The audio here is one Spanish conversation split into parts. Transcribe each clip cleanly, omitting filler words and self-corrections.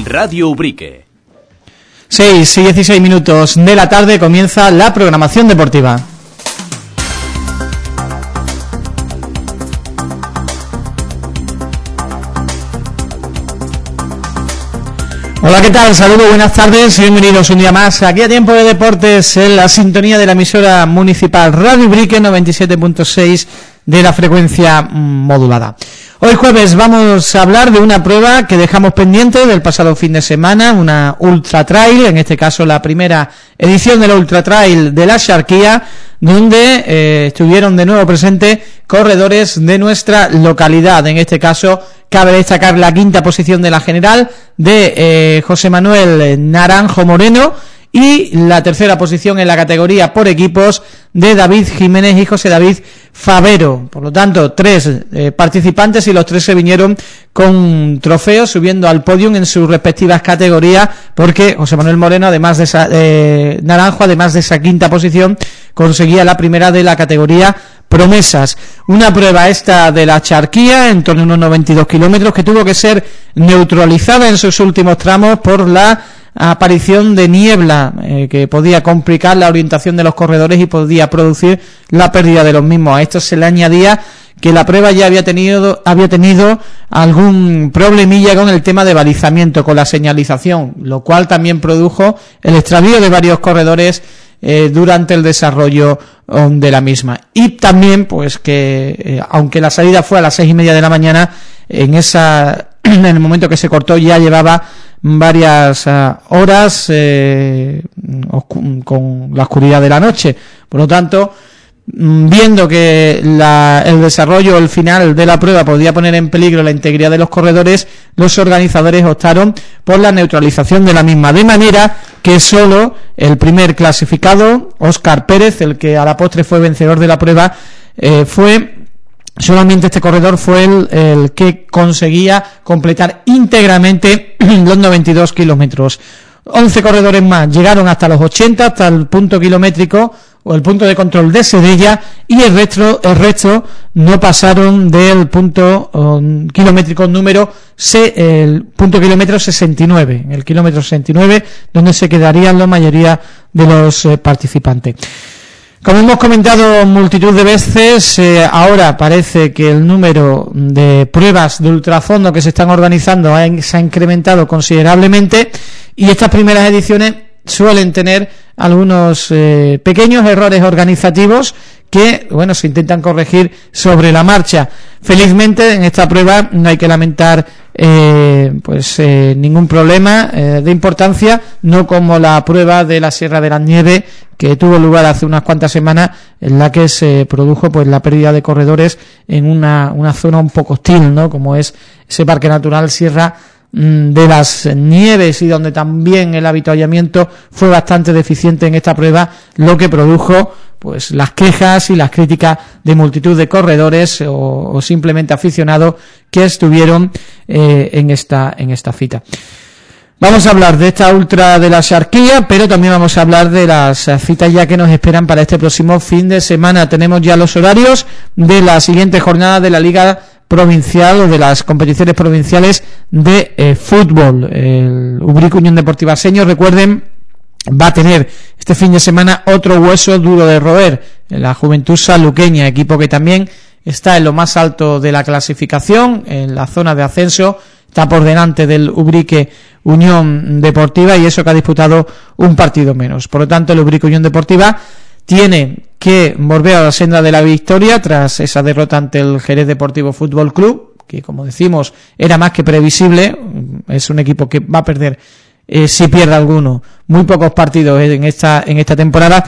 Radio Ubrique. 6 y 16 minutos de la tarde comienza la programación deportiva. Hola, ¿qué tal? Saludos, buenas tardes y bienvenidos un día más aquí a Tiempo de Deportes en la sintonía de la emisora municipal Radio Ubrique 97.6 de la frecuencia modulada. Hoy jueves vamos a hablar de una prueba que dejamos pendiente del pasado fin de semana, una Ultra Trail, en este caso la primera edición de la Ultra Trail de la Axarquía, donde estuvieron de nuevo presentes corredores de nuestra localidad. En este caso cabe destacar la quinta posición de la general de José Manuel Naranjo Moreno y la tercera posición en la categoría por equipos de David Jiménez y José David Favero. Por lo tanto, 3 participantes y los 3 se vinieron con trofeos subiendo al podium en sus respectivas categorías, porque José Manuel Moreno, además de esa Naranjo, además de esa quinta posición, conseguía la primera de la categoría promesas. Una prueba esta de la Axarquía en torno a unos 92 kilómetros que tuvo que ser neutralizada en sus últimos tramos por la aparición de niebla que podía complicar la orientación de los corredores y podía producir la pérdida de los mismos. A esto se le añadía que la prueba ya había tenido algún problemilla con el tema de balizamiento, con la señalización, lo cual también produjo el extravío de varios corredores durante el desarrollo de la misma. Y también pues que aunque la salida fue a las 6:30 de la mañana, en el momento que se cortó ya llevaba varias horas con la oscuridad de la noche. Por lo tanto, viendo que el desarrollo, el final de la prueba podía poner en peligro la integridad de los corredores, los organizadores optaron por la neutralización de la misma, de manera que solo el primer clasificado, Óscar Pérez, el que a la postre fue vencedor de la prueba, solamente este corredor fue el que conseguía completar íntegramente los 92 kilómetros. 11 corredores más llegaron hasta los 80, hasta el punto kilométrico o el punto de control de Sedella, y el resto no pasaron del punto kilométrico el punto kilómetro 69, el kilómetro 69, donde se quedarían la mayoría de los participantes. Como hemos comentado multitud de veces, ahora parece que el número de pruebas de ultrafondo que se están organizando se ha incrementado considerablemente, y estas primeras ediciones suelen tener algunos pequeños errores organizativos que, se intentan corregir sobre la marcha. Felizmente en esta prueba no hay que lamentar ningún problema de importancia, no como la prueba de la Sierra de las Nieves que tuvo lugar hace unas cuantas semanas, en la que se produjo la pérdida de corredores en una zona un poco hostil, ¿no?, como es ese Parque Natural Sierra de las Nieves, y donde también el avituallamiento fue bastante deficiente en esta prueba, lo que produjo las quejas y las críticas de multitud de corredores o simplemente aficionados que estuvieron en esta cita. Vamos a hablar de esta ultra de la Axarquía, pero también vamos a hablar de las citas ya que nos esperan para este próximo fin de semana. Tenemos ya los horarios de la siguiente jornada de la Liga Provincial o de las competiciones provinciales de fútbol. El Ubrique Unión Deportiva Señor, recuerden, va a tener este fin de semana otro hueso duro de roer, la Juventud Sanluqueña, equipo que también está en lo más alto de la clasificación, en la zona de ascenso, está por delante del Ubrique Unión Deportiva, y eso que ha disputado un partido menos. Por lo tanto, el Ubrique Unión Deportiva tiene que volver a la senda de la victoria tras esa derrota ante el Jerez Deportivo Fútbol Club, que, como decimos, era más que previsible. Es un equipo que va a perder, si pierde alguno, muy pocos partidos en esta temporada,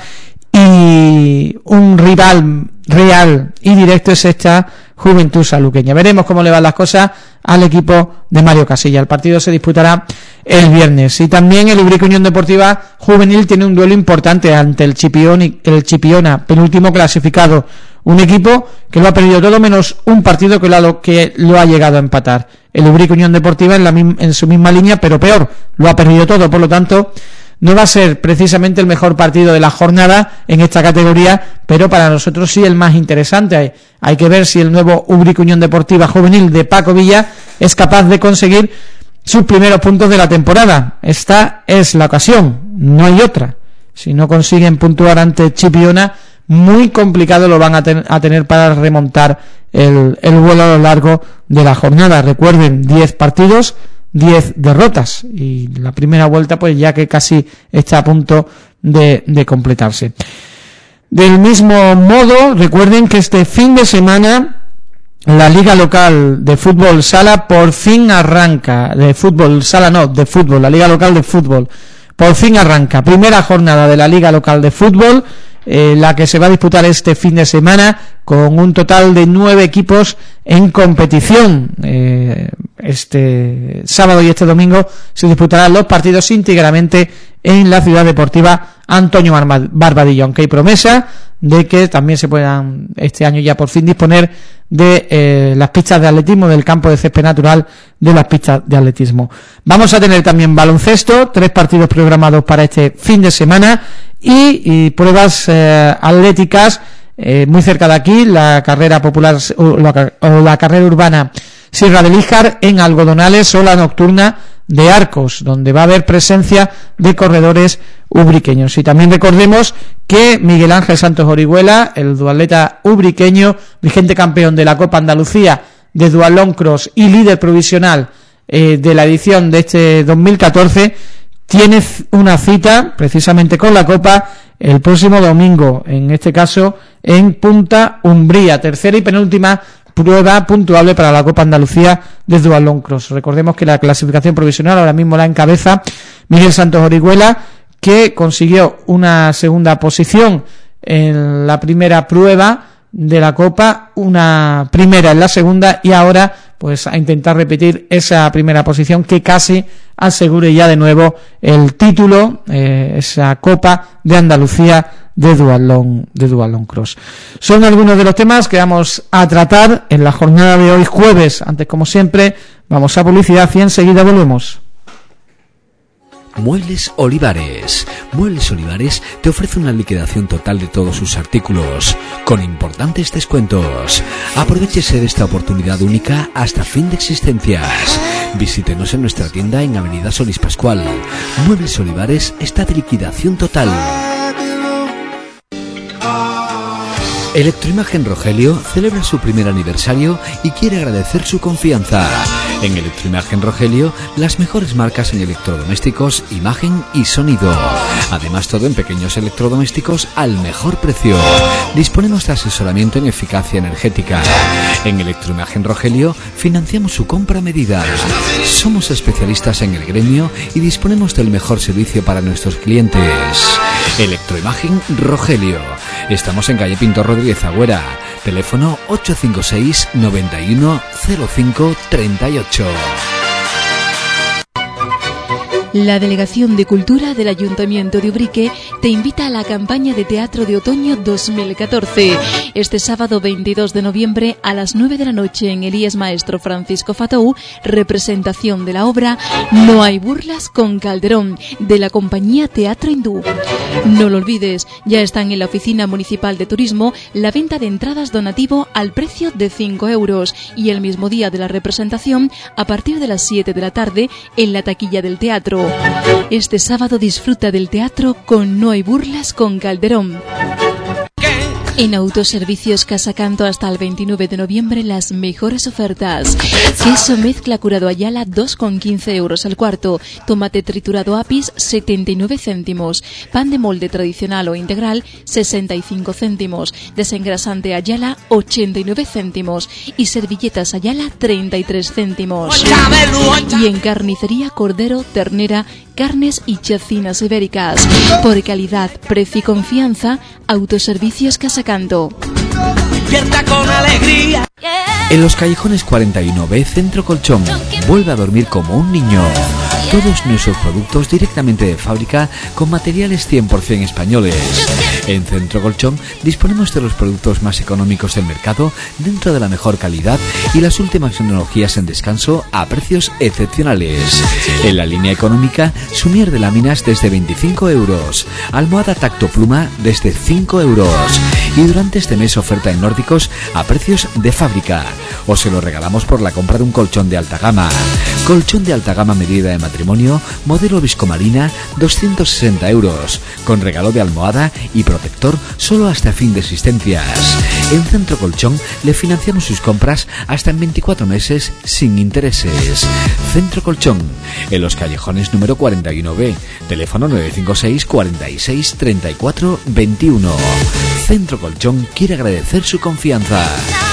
y un rival real y directo es esta Juventud Sanluqueña. Veremos cómo le van las cosas al equipo de Mario Casilla. El partido se disputará el viernes. Y también el Ubrique Unión Deportiva Juvenil tiene un duelo importante ante el Chipiona, penúltimo clasificado. Un equipo que lo ha perdido todo menos un partido que lo ha llegado a empatar. El Ubrique Unión Deportiva en su misma línea, pero peor, lo ha perdido todo. Por lo tanto, no va a ser precisamente el mejor partido de la jornada en esta categoría, pero para nosotros sí el más interesante. Hay que ver si el nuevo Ubrique Unión Deportiva Juvenil de Paco Villa es capaz de conseguir sus primeros puntos de la temporada. Esta es la ocasión, no hay otra. Si no consiguen puntuar ante Chipiona, muy complicado lo van a tener para remontar el vuelo a lo largo de la jornada. Recuerden, 10 partidos, 10 derrotas, y la primera vuelta pues ya que casi está a punto de completarse. Del mismo modo, recuerden que este fin de semana la Liga Local de Fútbol Sala por fin arranca. De fútbol sala no, de fútbol, la Liga Local de Fútbol por fin arranca. Primera jornada de la Liga Local de Fútbol, la que se va a disputar este fin de semana, con un total de 9 equipos en competición. Este sábado y este domingo se disputarán los partidos íntegramente en la Ciudad Deportiva Antonio Barbadillo, aunque hay promesa de que también se puedan este año ya por fin disponer de las pistas de atletismo, del campo de césped natural de las pistas de atletismo. Vamos a tener también baloncesto, 3 partidos programados para este fin de semana y pruebas atléticas muy cerca de aquí, la carrera popular o la carrera urbana Sierra del Íjar en Algodonales, o la nocturna de Arcos, donde va a haber presencia de corredores ubriqueños. Y también recordemos que Miguel Ángel Santos Orihuela, el duatleta ubriqueño, vigente campeón de la Copa Andalucía de Duatlón Cross y líder provisional de la edición de este 2014, tiene una cita precisamente con la Copa el próximo domingo, en este caso en Punta Umbría, tercera y penúltima prueba puntuable para la Copa Andalucía de Duatlón Cross. Recordemos que la clasificación provisional ahora mismo la encabeza Miguel Santos Orihuela, que consiguió una segunda posición en la primera prueba de la Copa, una primera en la segunda, y ahora pues a intentar repetir esa primera posición que casi asegure ya de nuevo el título, esa Copa de Andalucía de Duatlón Cross. Son algunos de los temas que vamos a tratar en la jornada de hoy jueves. Antes, como siempre, vamos a publicidad y enseguida volvemos. Muebles Olivares. Muebles Olivares te ofrece una liquidación total de todos sus artículos, con importantes descuentos. Aprovechese de esta oportunidad única hasta fin de existencias. Visítenos en nuestra tienda en Avenida Solís Pascual. Muebles Olivares está de liquidación total. Electroimagen Rogelio celebra su primer aniversario y quiere agradecer su confianza. En Electroimagen Rogelio, las mejores marcas en electrodomésticos, imagen y sonido. Además, todo en pequeños electrodomésticos al mejor precio. Disponemos de asesoramiento en eficacia energética. En Electroimagen Rogelio financiamos su compra a medida. Somos especialistas en el gremio y disponemos del mejor servicio para nuestros clientes. Electroimagen Rogelio. Estamos en calle Pintor Rodríguez Agüera. Teléfono 856 91 05 38. La Delegación de Cultura del Ayuntamiento de Ubrique te invita a la campaña de teatro de otoño 2014. Este sábado 22 de noviembre a las 9 de la noche en el IES Maestro Francisco Fatou, representación de la obra No hay burlas con Calderón, de la compañía Teatro Hindú. No lo olvides, ya están en la Oficina Municipal de Turismo la venta de entradas donativo al precio de 5 euros y el mismo día de la representación a partir de las 7 de la tarde en la taquilla del teatro. Este sábado disfruta del teatro con No hay burlas con Calderón. En Autoservicios Casacanto hasta el 29 de noviembre las mejores ofertas. Queso mezcla curado Ayala 2,15 euros al cuarto. Tomate triturado Apis 79 céntimos. Pan de molde tradicional o integral 65 céntimos. Desengrasante Ayala 89 céntimos. Y servilletas Ayala 33 céntimos. Y en carnicería cordero, ternera, carnes y chacinas ibéricas. Por calidad, precio y confianza, Autoservicios Casacanto. En los callejones 41B Centro Colchón, vuelve a dormir como un niño. Todos nuestros productos directamente de fábrica con materiales 100% españoles. En Centro Colchón disponemos de los productos más económicos del mercado dentro de la mejor calidad y las últimas tecnologías en descanso a precios excepcionales. En la línea económica, sumier de láminas desde 25 euros, almohada tacto pluma desde 5 euros y durante este mes oferta en nórdicos a precios de fábrica. O se lo regalamos por la compra de un colchón de alta gama. Colchón de alta gama medida de matrimonio, modelo viscomarina, 260 euros, con regalo de almohada y protector solo hasta fin de existencias. En Centro Colchón le financiamos sus compras hasta en 24 meses sin intereses. Centro Colchón, en los callejones número 41B, teléfono 956 46 34 21. Centro Colchón quiere agradecer su confianza.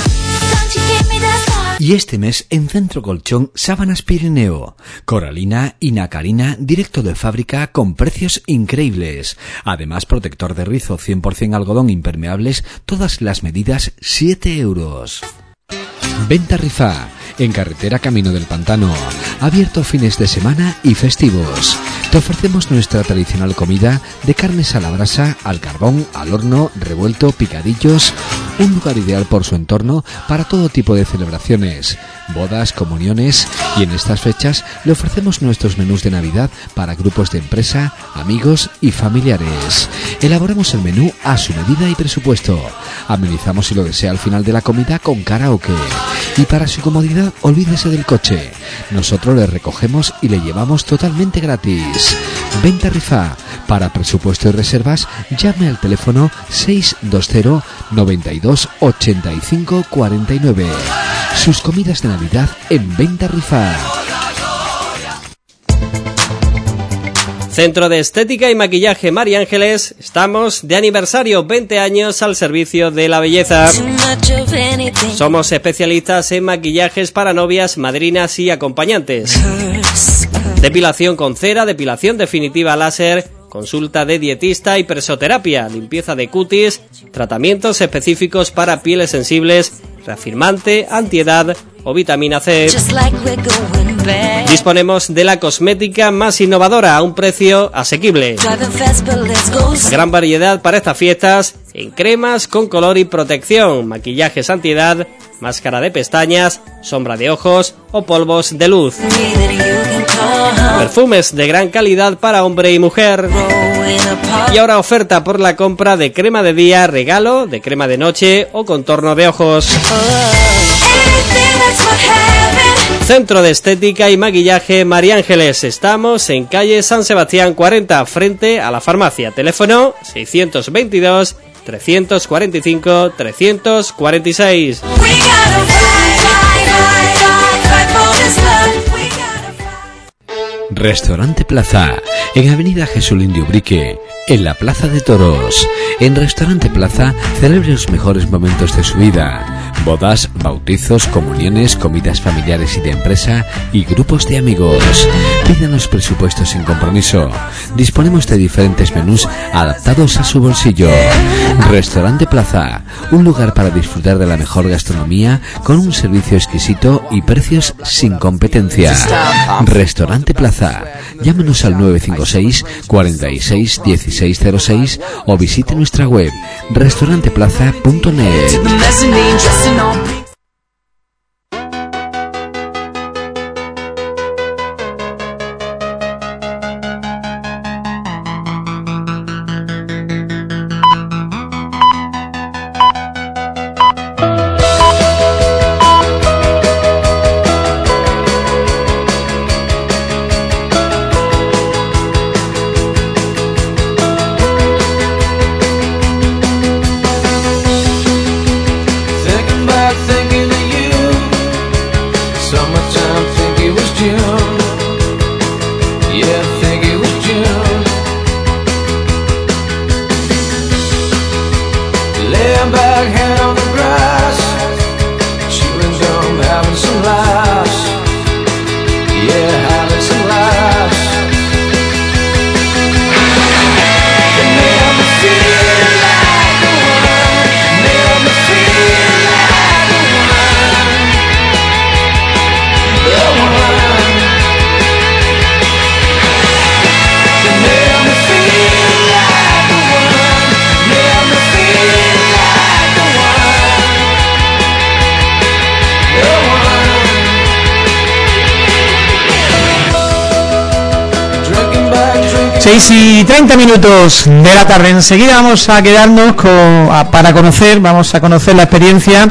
Y este mes en Centro Colchón, sábanas Pirineo, coralina y nacarina directo de fábrica con precios increíbles. Además, protector de rizo 100% algodón impermeables, todas las medidas 7 euros. Venta Rifá, en carretera Camino del Pantano, abierto fines de semana y festivos. Te ofrecemos nuestra tradicional comida de carnes a la brasa, al carbón, al horno, revuelto, picadillos. Un lugar ideal por su entorno para todo tipo de celebraciones, bodas, comuniones, y en estas fechas le ofrecemos nuestros menús de Navidad para grupos de empresa, amigos y familiares. Elaboramos el menú a su medida y presupuesto. Amenizamos, si lo desea, al final de la comida con karaoke. Y para su comodidad, olvídese del coche. Nosotros le recogemos y le llevamos totalmente gratis. Venta Rifá. Para presupuesto y reservas, llame al teléfono 620 92 85 49. Sus comidas de Navidad en Venta Rifá. Centro de Estética y Maquillaje María Ángeles, estamos de aniversario, 20 años al servicio de la belleza. Somos especialistas en maquillajes para novias, madrinas y acompañantes. Depilación con cera, depilación definitiva láser, consulta de dietista y presoterapia, limpieza de cutis, tratamientos específicos para pieles sensibles, reafirmante, antiedad o vitamina C. Disponemos de la cosmética más innovadora a un precio asequible. Gran variedad para estas fiestas en cremas con color y protección, maquillajes antiedad, máscara de pestañas, sombra de ojos o polvos de luz. Perfumes de gran calidad para hombre y mujer. Y ahora oferta por la compra de crema de día, regalo de crema de noche o contorno de ojos. Centro de Estética y Maquillaje María Ángeles. Estamos en calle San Sebastián 40, frente a la farmacia. Teléfono 622 345 346. Restaurante Plaza, en Avenida Jesulín de Ubrique, en la Plaza de Toros. En Restaurante Plaza celebre los mejores momentos de su vida: bodas, bautizos, comuniones, comidas familiares y de empresa y grupos de amigos. Pídanos presupuestos sin compromiso. Disponemos de diferentes menús adaptados a su bolsillo. Restaurante Plaza, un lugar para disfrutar de la mejor gastronomía con un servicio exquisito y precios sin competencia. Restaurante Plaza. Llámenos al 956 46 1606 o visite nuestra web restauranteplaza.net. 6:30 de la tarde. Enseguida vamos a quedarnos vamos a conocer la experiencia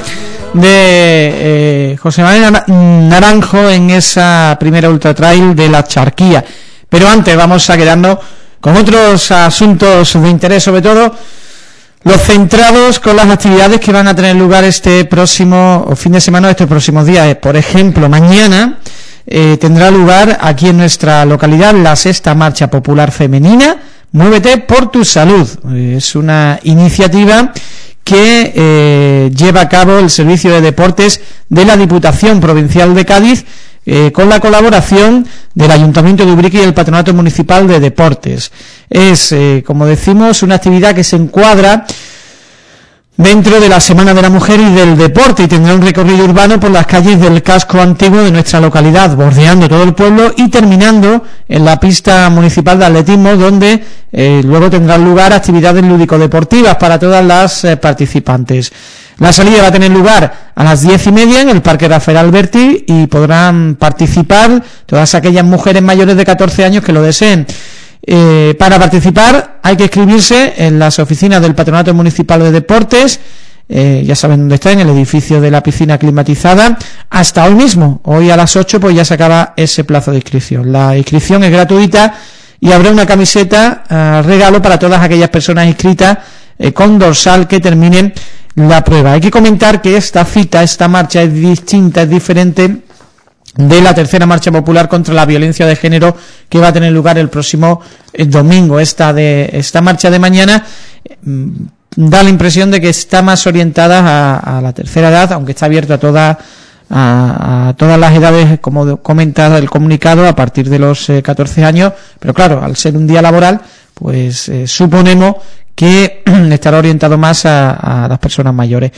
de José Manuel Naranjo en esa primera ultra trail de la Charquía. Pero antes vamos a quedarnos con otros asuntos de interés, sobre todo los centrados con las actividades que van a tener lugar este próximo fin de semana, estos próximos días. Por ejemplo, mañana tendrá lugar aquí en nuestra localidad la sexta marcha popular femenina Muévete por tu salud. Es una iniciativa que lleva a cabo el Servicio de Deportes de la Diputación Provincial de Cádiz, con la colaboración del Ayuntamiento de Ubrique y el Patronato Municipal de Deportes. Es, como decimos, una actividad que se encuadra dentro de la Semana de la Mujer y del Deporte, y tendrá un recorrido urbano por las calles del casco antiguo de nuestra localidad, bordeando todo el pueblo y terminando en la pista municipal de atletismo, donde luego tendrán lugar actividades lúdico-deportivas para todas las participantes. La salida va a tener lugar a las 10:30 en el Parque Rafael Alberti y podrán participar todas aquellas mujeres mayores de 14 años que lo deseen. Para participar hay que inscribirse en las oficinas del Patronato Municipal de Deportes, ya saben dónde está, en el edificio de la piscina climatizada, hasta hoy mismo. Hoy a las 8 pues ya se acaba ese plazo de inscripción. La inscripción es gratuita y habrá una camiseta regalo para todas aquellas personas inscritas con dorsal que terminen la prueba. Hay que comentar que esta marcha es distinta, es diferente de la tercera marcha popular contra la violencia de género que va a tener lugar el próximo domingo. Esta marcha de mañana da la impresión de que está más orientada a la tercera edad, aunque está abierta a todas las edades, como comenta el comunicado, a partir de los 14 años, pero claro, al ser un día laboral, pues suponemos que estará orientado más a las personas mayores.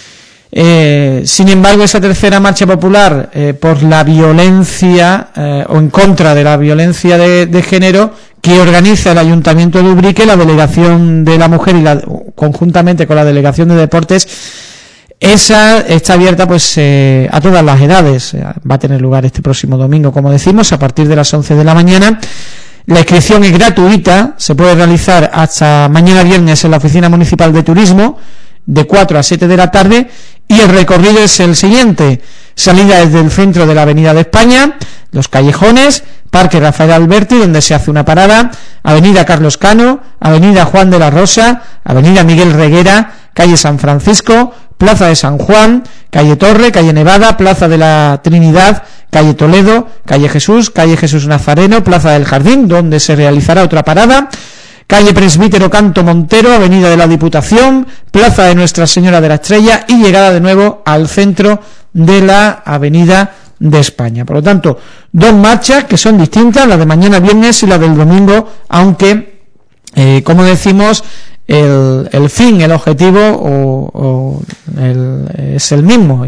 Sin embargo, esa tercera marcha popular por la violencia o en contra de la violencia de género que organiza el Ayuntamiento de Ubrique, la Delegación de la Mujer y conjuntamente con la Delegación de Deportes, esa está abierta pues a todas las edades. Va a tener lugar este próximo domingo, como decimos, a partir de las 11 de la mañana. La inscripción es gratuita, se puede realizar hasta mañana viernes en la Oficina Municipal de Turismo, de 4 a 7 de la tarde, y el recorrido es el siguiente: salida desde el centro de la Avenida de España, los callejones, Parque Rafael Alberti, donde se hace una parada, Avenida Carlos Cano, Avenida Juan de la Rosa, Avenida Miguel Reguera, calle San Francisco, Plaza de San Juan, calle Torre, calle Nevada, Plaza de la Trinidad, calle Toledo, calle Jesús Nazareno, Plaza del Jardín, donde se realizará otra parada, calle Presbítero Canto Montero, Avenida de la Diputación, Plaza de Nuestra Señora de la Estrella y llegada de nuevo al centro de la Avenida de España. Por lo tanto, dos marchas que son distintas, la de mañana viernes y la del domingo, aunque, como decimos, el fin, el objetivo es el mismo,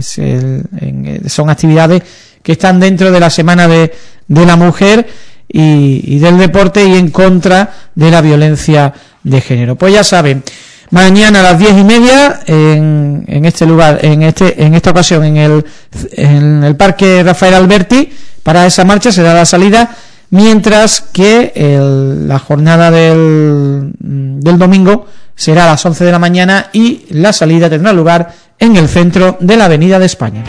son actividades que están dentro de la Semana de la Mujer y del deporte y en contra de la violencia de género. Pues ya saben, mañana a las 10:30 en este lugar, en esta ocasión en el Parque Rafael Alberti, para esa marcha será la salida, mientras que la jornada del domingo será a las 11 de la mañana y la salida tendrá lugar en el centro de la Avenida de España.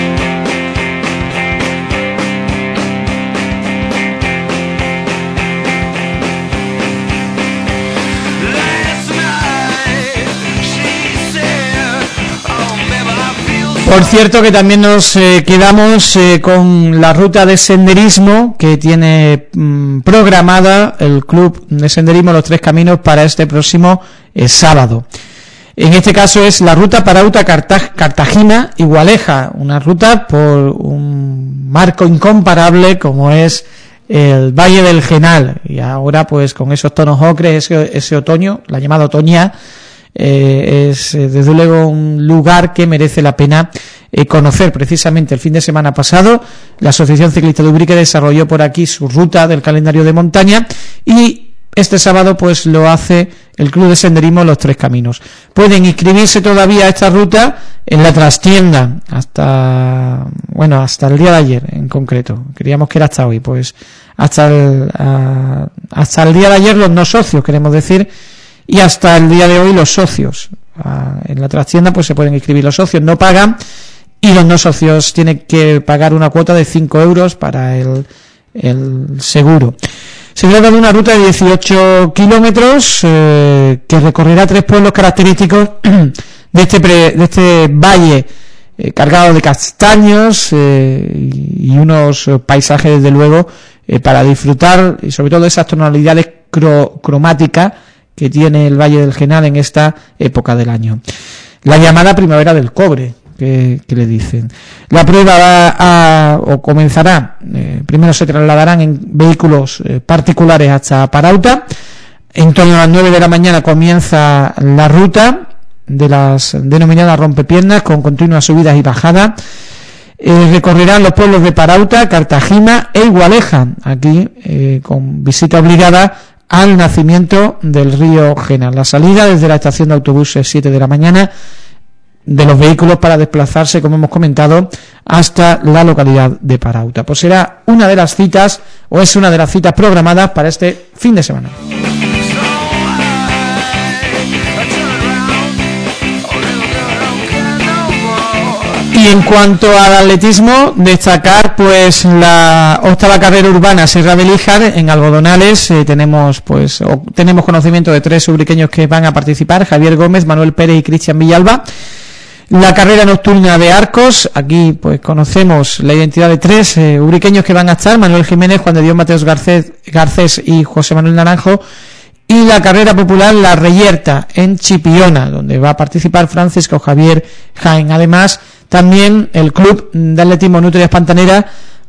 Por cierto que también nos quedamos con la ruta de senderismo que tiene programada el Club de Senderismo Los Tres Caminos para este próximo sábado. En este caso es la ruta Parauta Cartagena y Gualeja, una ruta por un marco incomparable como es el Valle del Genal, y ahora pues con esos tonos ocres, ese otoño, la llamada otoña, es desde luego un lugar que merece la pena conocer. Precisamente el fin de semana pasado la Asociación Ciclista de Ubrique desarrolló por aquí su ruta del calendario de montaña y este sábado pues lo hace el Club de Senderismo Los Tres Caminos. Pueden inscribirse todavía a esta ruta en la trastienda hasta el día de ayer en concreto. Queríamos que era hasta hoy, pues hasta el día de ayer los no socios, queremos decir, y hasta el día de hoy los socios. En la trastienda pues se pueden inscribir los socios, no pagan, y los no socios tienen que pagar una cuota de 5 euros para el seguro. Se trata de una ruta de 18 kilómetros que recorrerá 3 pueblos característicos de este valle cargado de castaños y unos paisajes, desde luego, para disfrutar, y sobre todo de esas tonalidades cromáticas que tiene el Valle del Genal en esta época del año. La llamada primavera del cobre, que le dicen. La prueba comenzará, primero se trasladarán en vehículos particulares hasta Parauta. En torno a las 9 de la mañana comienza la ruta de las denominadas rompepiernas, con continuas subidas y bajadas. Recorrerán los pueblos de Parauta, Cartagena e Igualeja, aquí con visita obligada al nacimiento del río Genal. La salida desde la estación de autobuses 7 de la mañana de los vehículos para desplazarse, como hemos comentado, hasta la localidad de Parauta. Pues será una de las citas, o es una de las citas programadas para este fin de semana. Y en cuanto al atletismo, destacar pues la 8ª carrera urbana Serra de Líjar en Algodonales. Tenemos conocimiento de 3 ubriqueños que van a participar: Javier Gómez, Manuel Pérez y Cristian Villalba. La carrera nocturna de Arcos, aquí pues conocemos la identidad de 3 ubriqueños que van a estar: Manuel Jiménez, Juan de Dios Mateos Garcés y José Manuel Naranjo. Y la carrera popular La Reyerta en Chipiona, donde va a participar Francisco Javier Jaén. Además, también el club de atletismo Nutrias Pantanera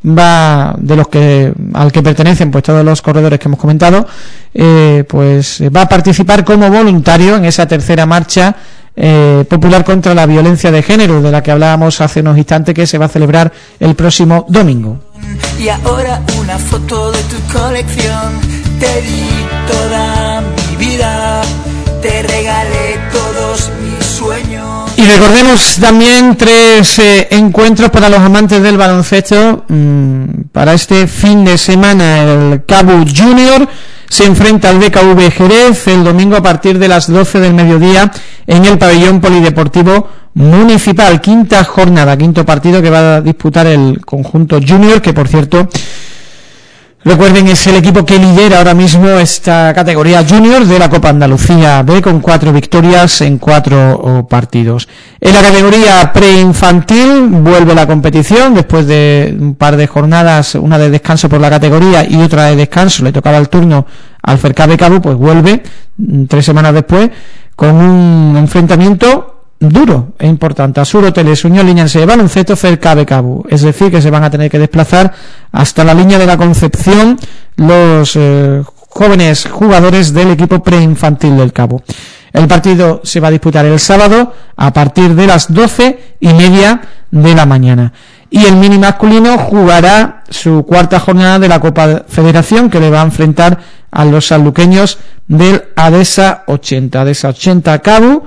al que pertenecen pues todos los corredores que hemos comentado, pues va a participar como voluntario en esa tercera marcha popular contra la violencia de género, de la que hablábamos hace unos instantes, que se va a celebrar el próximo domingo. Y ahora una foto de tu colección, te di toda mi vida, te regalé todos mis sueños. Y recordemos también 3 encuentros para los amantes del baloncesto para este fin de semana. El Cabu Junior se enfrenta al BKV Jerez el domingo a partir de las 12 del mediodía en el pabellón polideportivo municipal. Quinta jornada, quinto partido que va a disputar el conjunto junior, que por cierto, recuerden, es el equipo que lidera ahora mismo esta categoría junior de la Copa Andalucía B, con 4 victorias en 4 partidos. En la categoría preinfantil vuelve la competición después de un par de jornadas, una de descanso por la categoría y otra de descanso. Le tocaba el turno al Fercabe Cabu, pues vuelve 3 semanas después con un enfrentamiento duro e importante: Asur Hoteles, Unión Liñanse de Baloncesto, Fercabe Cabu. Es decir, que se van a tener que desplazar hasta la línea de la Concepción los jóvenes jugadores del equipo preinfantil del Cabo. El partido se va a disputar el sábado a partir de las 12:30 de la mañana. Y el mini masculino jugará su 4ª jornada de la Copa Federación, que le va a enfrentar a los sanluqueños del Adesa 80. Adesa 80 Cabu,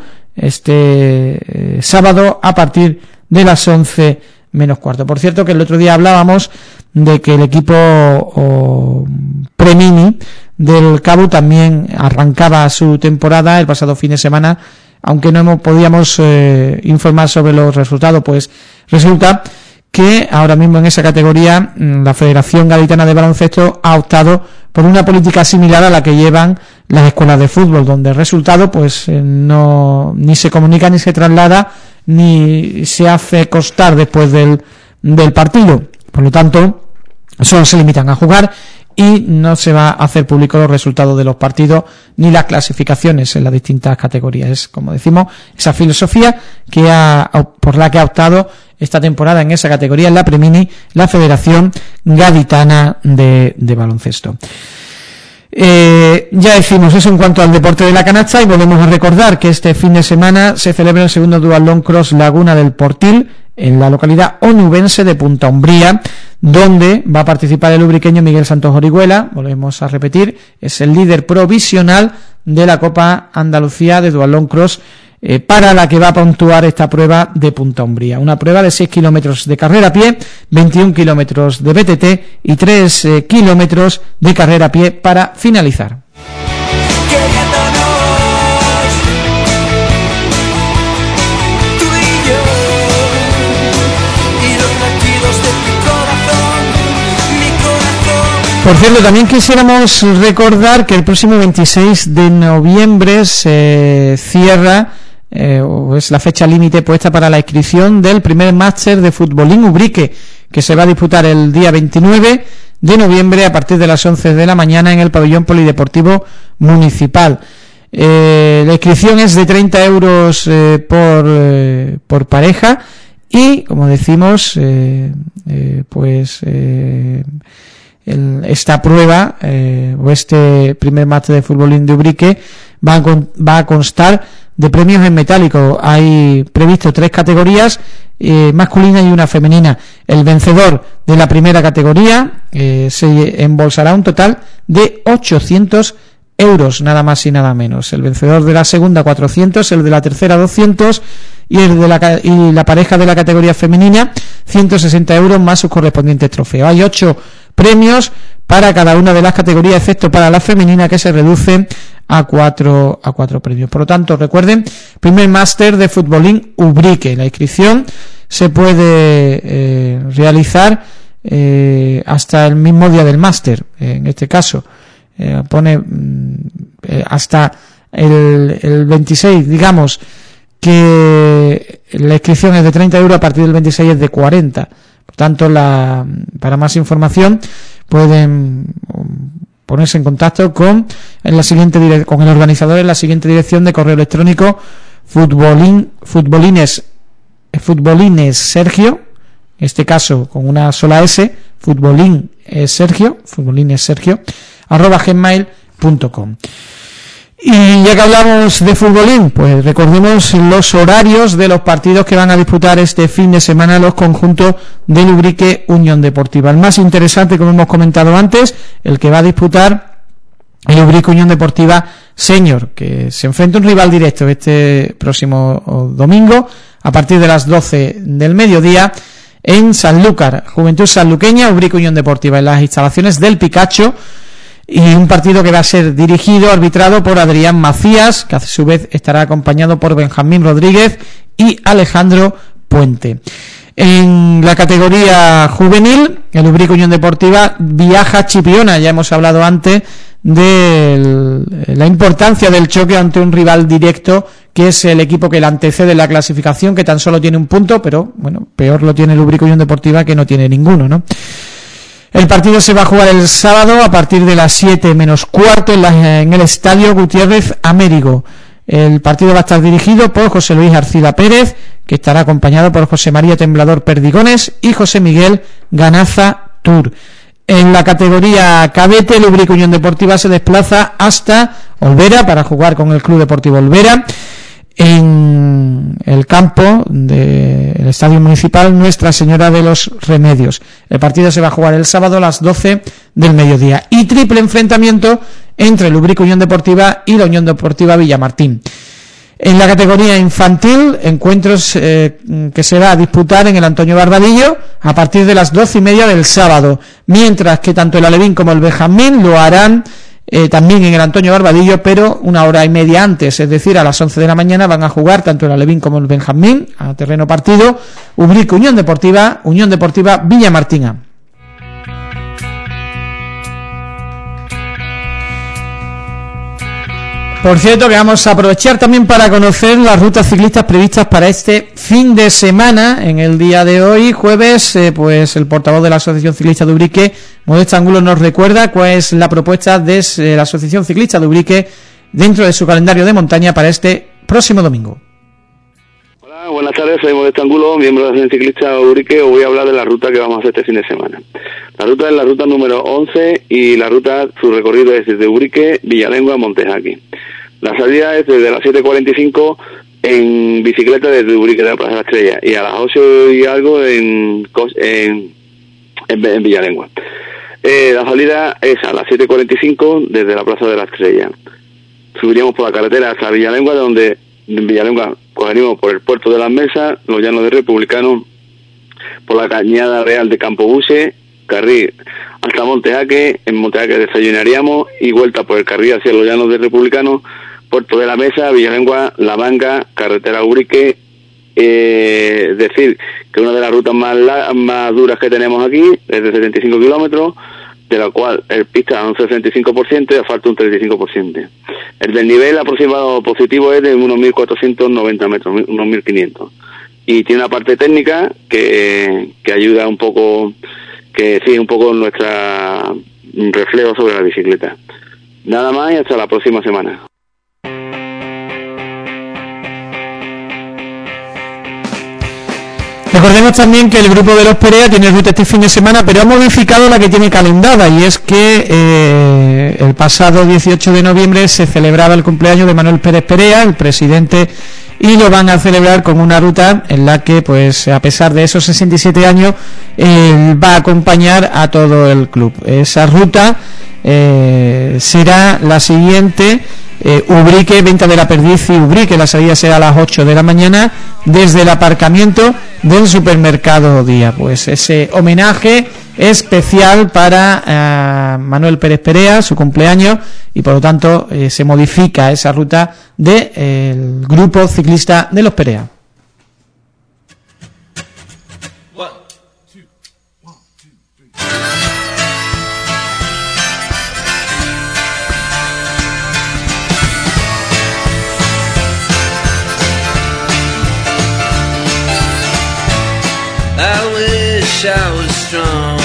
este sábado a partir de las 11 menos cuarto. Por cierto, que el otro día hablábamos de que el equipo Premini del Cabo también arrancaba su temporada el pasado fin de semana, aunque no podíamos informar sobre los resultados. Pues resulta que ahora mismo en esa categoría la Federación Gaditana de Baloncesto ha optado por una política similar a la que llevan las escuelas de fútbol, donde el resultado pues no ni se comunica, ni se traslada, ni se hace constar después del partido. Por lo tanto, solo se limitan a jugar y no se va a hacer público los resultados de los partidos ni las clasificaciones en las distintas categorías. Es, como decimos, esa filosofía por la que ha optado esta temporada en esa categoría, en la Premini, la Federación Gaditana de Baloncesto. Ya decimos eso en cuanto al deporte de la canasta, y volvemos a recordar que este fin de semana se celebra el segundo Duatlón Cross Laguna del Portil en la localidad onubense de Punta Umbría, donde va a participar el ubriqueño Miguel Santos Orihuela. Volvemos a repetir, es el líder provisional de la Copa Andalucía de Duatlón Cross para la que va a puntuar esta prueba de Punta Umbría. Una prueba de 6 kilómetros de carrera a pie, 21 kilómetros de BTT y 3 kilómetros de carrera a pie para finalizar. Por cierto, también quisiéramos recordar que el próximo 26 de noviembre se cierra, o es la fecha límite puesta para la inscripción del primer máster de Futbolín Ubrique, que se va a disputar el día 29 de noviembre a partir de las 11 de la mañana en el pabellón polideportivo municipal. La inscripción es de 30 euros por pareja y, como decimos, esta prueba o este primer máster de Futbolín de Ubrique va a constar de premios en metálico. Hay previsto 3 categorías, masculina y una femenina. El vencedor de la primera categoría se embolsará un total de 800 euros, nada más y nada menos. El vencedor de la segunda 400, el de la tercera 200 y la pareja de la categoría femenina 160 euros más sus correspondientes trofeos. Hay 8 premios para cada una de las categorías, excepto para la femenina, que se reduce a 4 premios. Por lo tanto, recuerden, primer máster de Futbolín Ubrique. La inscripción se puede realizar hasta el mismo día del máster. En este caso pone hasta el 26, digamos que la inscripción es de 30 euros, a partir del 26 es de 40. Por tanto, para más información pueden ponerse en contacto con el organizador en la siguiente dirección de correo electrónico: futbolines Sergio, en este caso con una sola S, futbolines Sergio @gmail.com. Y ya que hablamos de futbolín, pues recordemos los horarios de los partidos que van a disputar este fin de semana los conjuntos del Ubrique Unión Deportiva. El más interesante, como hemos comentado antes, el que va a disputar el Ubrique Unión Deportiva Senior, que se enfrenta a un rival directo este próximo domingo a partir de las 12 del mediodía en Sanlúcar. Juventud sanluqueña, Ubrique Unión Deportiva, en las instalaciones del Picacho. Y un partido que va a ser arbitrado por Adrián Macías, que a su vez estará acompañado por Benjamín Rodríguez y Alejandro Puente. En la categoría juvenil, el Ubrique Unión Deportiva viaja a Chipiona. Ya hemos hablado antes de la importancia del choque ante un rival directo, que es el equipo que le antecede en la clasificación, que tan solo tiene un punto, pero bueno, peor lo tiene el Ubrique Unión Deportiva, que no tiene ninguno, ¿no? El partido se va a jugar el sábado a partir de las 7 menos cuarto en el Estadio Gutiérrez Américo. El partido va a estar dirigido por José Luis Arcila Pérez, que estará acompañado por José María Temblador Perdigones y José Miguel Ganaza Tur. En la categoría cadete, el Ubrique Unión Deportiva se desplaza hasta Olvera para jugar con el Club Deportivo Olvera en el campo del Estadio Municipal Nuestra Señora de los Remedios. El partido se va a jugar el sábado a las 12 del mediodía. Y triple enfrentamiento entre el Ubrique Unión Deportiva y la Unión Deportiva Villamartín. En la categoría infantil, encuentros que se va a disputar en el Antonio Barbadillo a partir de las 12:30 del sábado, mientras que tanto el Alevín como el Benjamín lo harán también en el Antonio Barbadillo, pero 1 hora y media antes, es decir, a las 11 de la mañana van a jugar tanto el Alevín como el Benjamín a terreno partido, Ubrique Unión Deportiva Villamartín. Por cierto, que vamos a aprovechar también para conocer las rutas ciclistas previstas para este fin de semana. En el día de hoy, jueves, pues el portavoz de la Asociación Ciclista de Ubrique, Modesto Angulo, nos recuerda cuál es la propuesta de la Asociación Ciclista de Ubrique dentro de su calendario de montaña para este próximo domingo. Hola, buenas tardes, soy Modesto Angulo, miembro de la Asociación Ciclista de Ubrique. Os voy a hablar de la ruta que vamos a hacer este fin de semana. La ruta es la ruta número 11 y la ruta, su recorrido es desde Ubrique, Villalengua, Montejaqui. La salida es desde las 7:45 en bicicleta desde Ubrique de la Plaza de la Estrella y a las 8 y algo en Villalengua. La salida es a las 7:45 desde la Plaza de la Estrella. Subiríamos por la carretera hasta Villalengua, donde en Villalengua cogeríamos por el puerto de las Mesas, los llanos de Republicano, por la cañada real de Campobuses, carril hasta Montejaque, en Montejaque desayunaríamos y vuelta por el carril hacia los llanos de Republicano, puerto de la Mesa, Villalengua, La Manga, carretera Ubrique. Decir que una de las rutas más duras que tenemos aquí es de 75 kilómetros, de la cual el pista a un 65% y asfalto un 35%. El desnivel aproximado positivo es de unos 1.490 metros, unos 1.500. Y tiene una parte técnica que ayuda un poco, que sigue un poco nuestra reflejo sobre la bicicleta. Nada más y hasta la próxima semana. Recordemos también que el grupo de los Perea tiene ruta este fin de semana, pero ha modificado la que tiene calendada, y es que el pasado 18 de noviembre se celebraba el cumpleaños de Manuel Pérez Perea, el presidente, y lo van a celebrar con una ruta en la que, pues, a pesar de esos 67 años, va a acompañar a todo el club. Esa ruta será la siguiente: Ubrique, Venta de la Perdiz y Ubrique. La salida será a las 8 de la mañana desde el aparcamiento del supermercado Día. Pues ese homenaje especial para Manuel Pérez Perea, su cumpleaños, y por lo tanto se modifica esa ruta del grupo ciclista de los Perea. I was strong,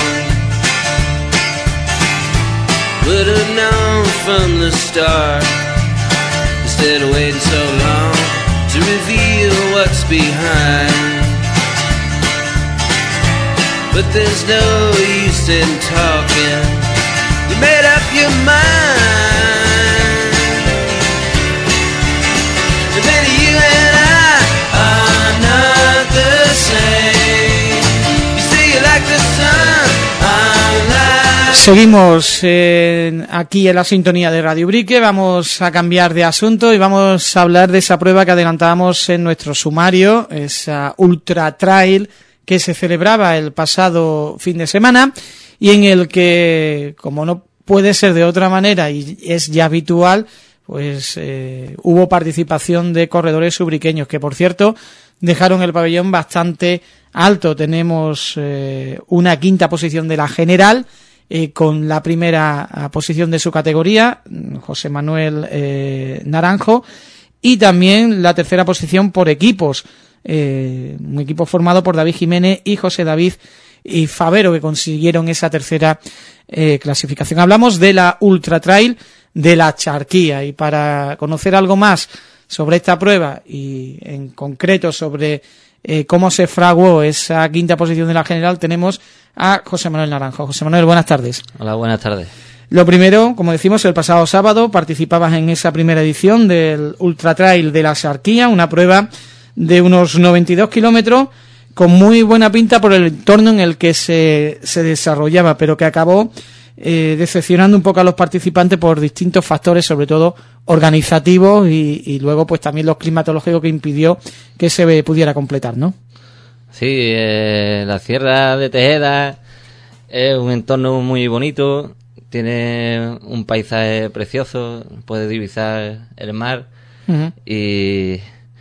would have known from the start, instead of waiting so long to reveal what's behind. But there's no use in talking, you made up your mind, and then you and I are not the same. Seguimos aquí en la sintonía de Radio Ubrique. Vamos a cambiar de asunto y vamos a hablar de esa prueba que adelantábamos en nuestro sumario, esa Ultra Trail que se celebraba el pasado fin de semana y en el que, como no puede ser de otra manera y es ya habitual, pues hubo participación de corredores ubriqueños que, por cierto, dejaron el pabellón bastante alto. Tenemos una quinta posición de la general, con la primera posición de su categoría, José Manuel Naranjo, y también la tercera posición por equipos, un equipo formado por David Jiménez y José David y Favero, que consiguieron esa tercera clasificación. Hablamos de la Ultra Trail de la Charquía, y para conocer algo más sobre esta prueba y en concreto sobre cómo se fraguó esa quinta posición de la general, tenemos a José Manuel Naranjo. José Manuel, buenas tardes. Hola, buenas tardes. Lo primero, como decimos, el pasado sábado participabas en esa primera edición del Ultra Trail de la Charquía, una prueba de unos 92 kilómetros con muy buena pinta por el entorno en el que se desarrollaba, pero que acabó decepcionando un poco a los participantes por distintos factores, sobre todo organizativos y luego pues también los climatológicos, que impidió que se pudiera completar, ¿no? Sí, la Sierra de Tejeda es un entorno muy bonito, tiene un paisaje precioso, puede divisar el mar. Uh-huh. y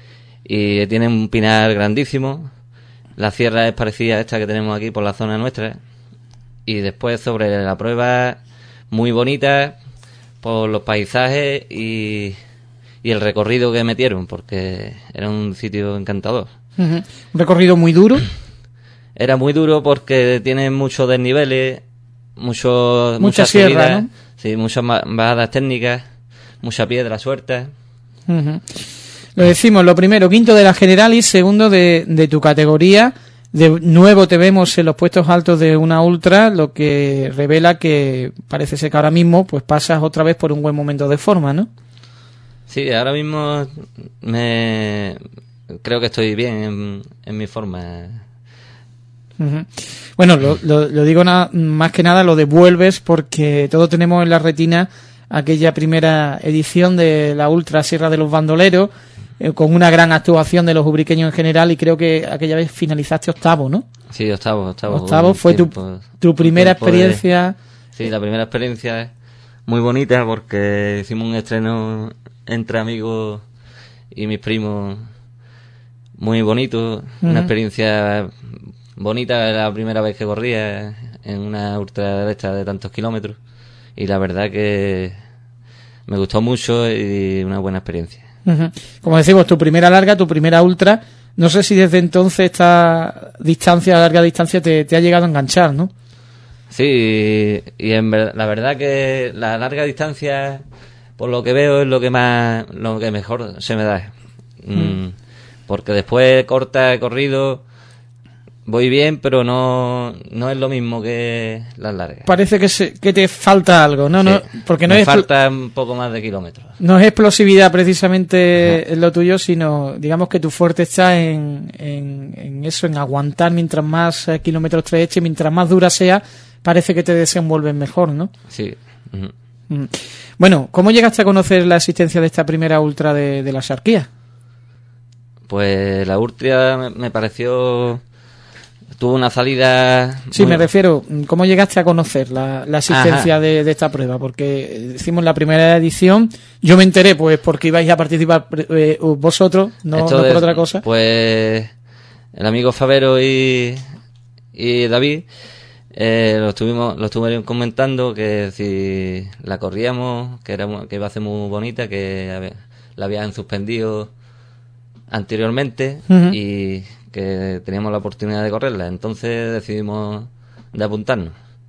tiene un pinar grandísimo. La sierra es parecida a esta que tenemos aquí por la zona nuestra. Y después sobre la prueba, muy bonita por los paisajes y el recorrido que metieron, porque era un sitio encantador. Uh-huh. ¿Un recorrido muy duro? Era muy duro porque tiene muchos desniveles, mucha sierra, subida, ¿no? Sí, muchas bajadas técnicas, mucha piedra suelta. Uh-huh. Lo decimos, lo primero, quinto de la general y segundo de tu categoría. De nuevo te vemos en los puestos altos de una ultra, lo que revela que parece ser que ahora mismo pues pasas otra vez por un buen momento de forma, ¿no? Sí, ahora mismo creo que estoy bien en mi forma. Uh-huh. Bueno, lo digo más que nada, lo devuelves porque todos tenemos en la retina aquella primera edición de la Ultra Sierra de los Bandoleros, con una gran actuación de los ubriqueños en general, y creo que aquella vez finalizaste octavo, ¿no? Sí, octavo. Octavo fue tu primera experiencia. Sí, la primera experiencia es muy bonita porque hicimos un estreno entre amigos y mis primos muy bonito, una experiencia bonita, la primera vez que corría en una ultra de esta de tantos kilómetros, y la verdad que me gustó mucho y una buena experiencia. Como decimos, tu primera larga, tu primera ultra, no sé si desde entonces esta distancia, larga distancia, te ha llegado a enganchar, ¿no? Sí, y la verdad que la larga distancia, por lo que veo, es lo que mejor se me da. Porque después corta, corrido, voy bien, pero no es lo mismo que las largas. Parece que te falta algo, ¿no? Sí, no porque no me es falta un poco más de kilómetros. No es explosividad precisamente lo tuyo, sino digamos que tu fuerte está en eso, en aguantar mientras más kilómetros te eches, mientras más dura sea, parece que te desenvuelves mejor, ¿no? Sí. Bueno, ¿cómo llegaste a conocer la existencia de esta primera ultra de la Axarquía? Pues la ultra me pareció... Tuvo una salida... Sí, me refiero, ¿cómo llegaste a conocer la existencia de esta prueba? Porque hicimos la primera edición, yo me enteré pues porque ibais a participar vosotros, no por otra cosa. Pues el amigo Favero y David lo estuvieron comentando que si la corríamos, que iba a ser muy bonita, que la habían suspendido anteriormente y que teníamos la oportunidad de correrla, entonces decidimos de apuntarnos.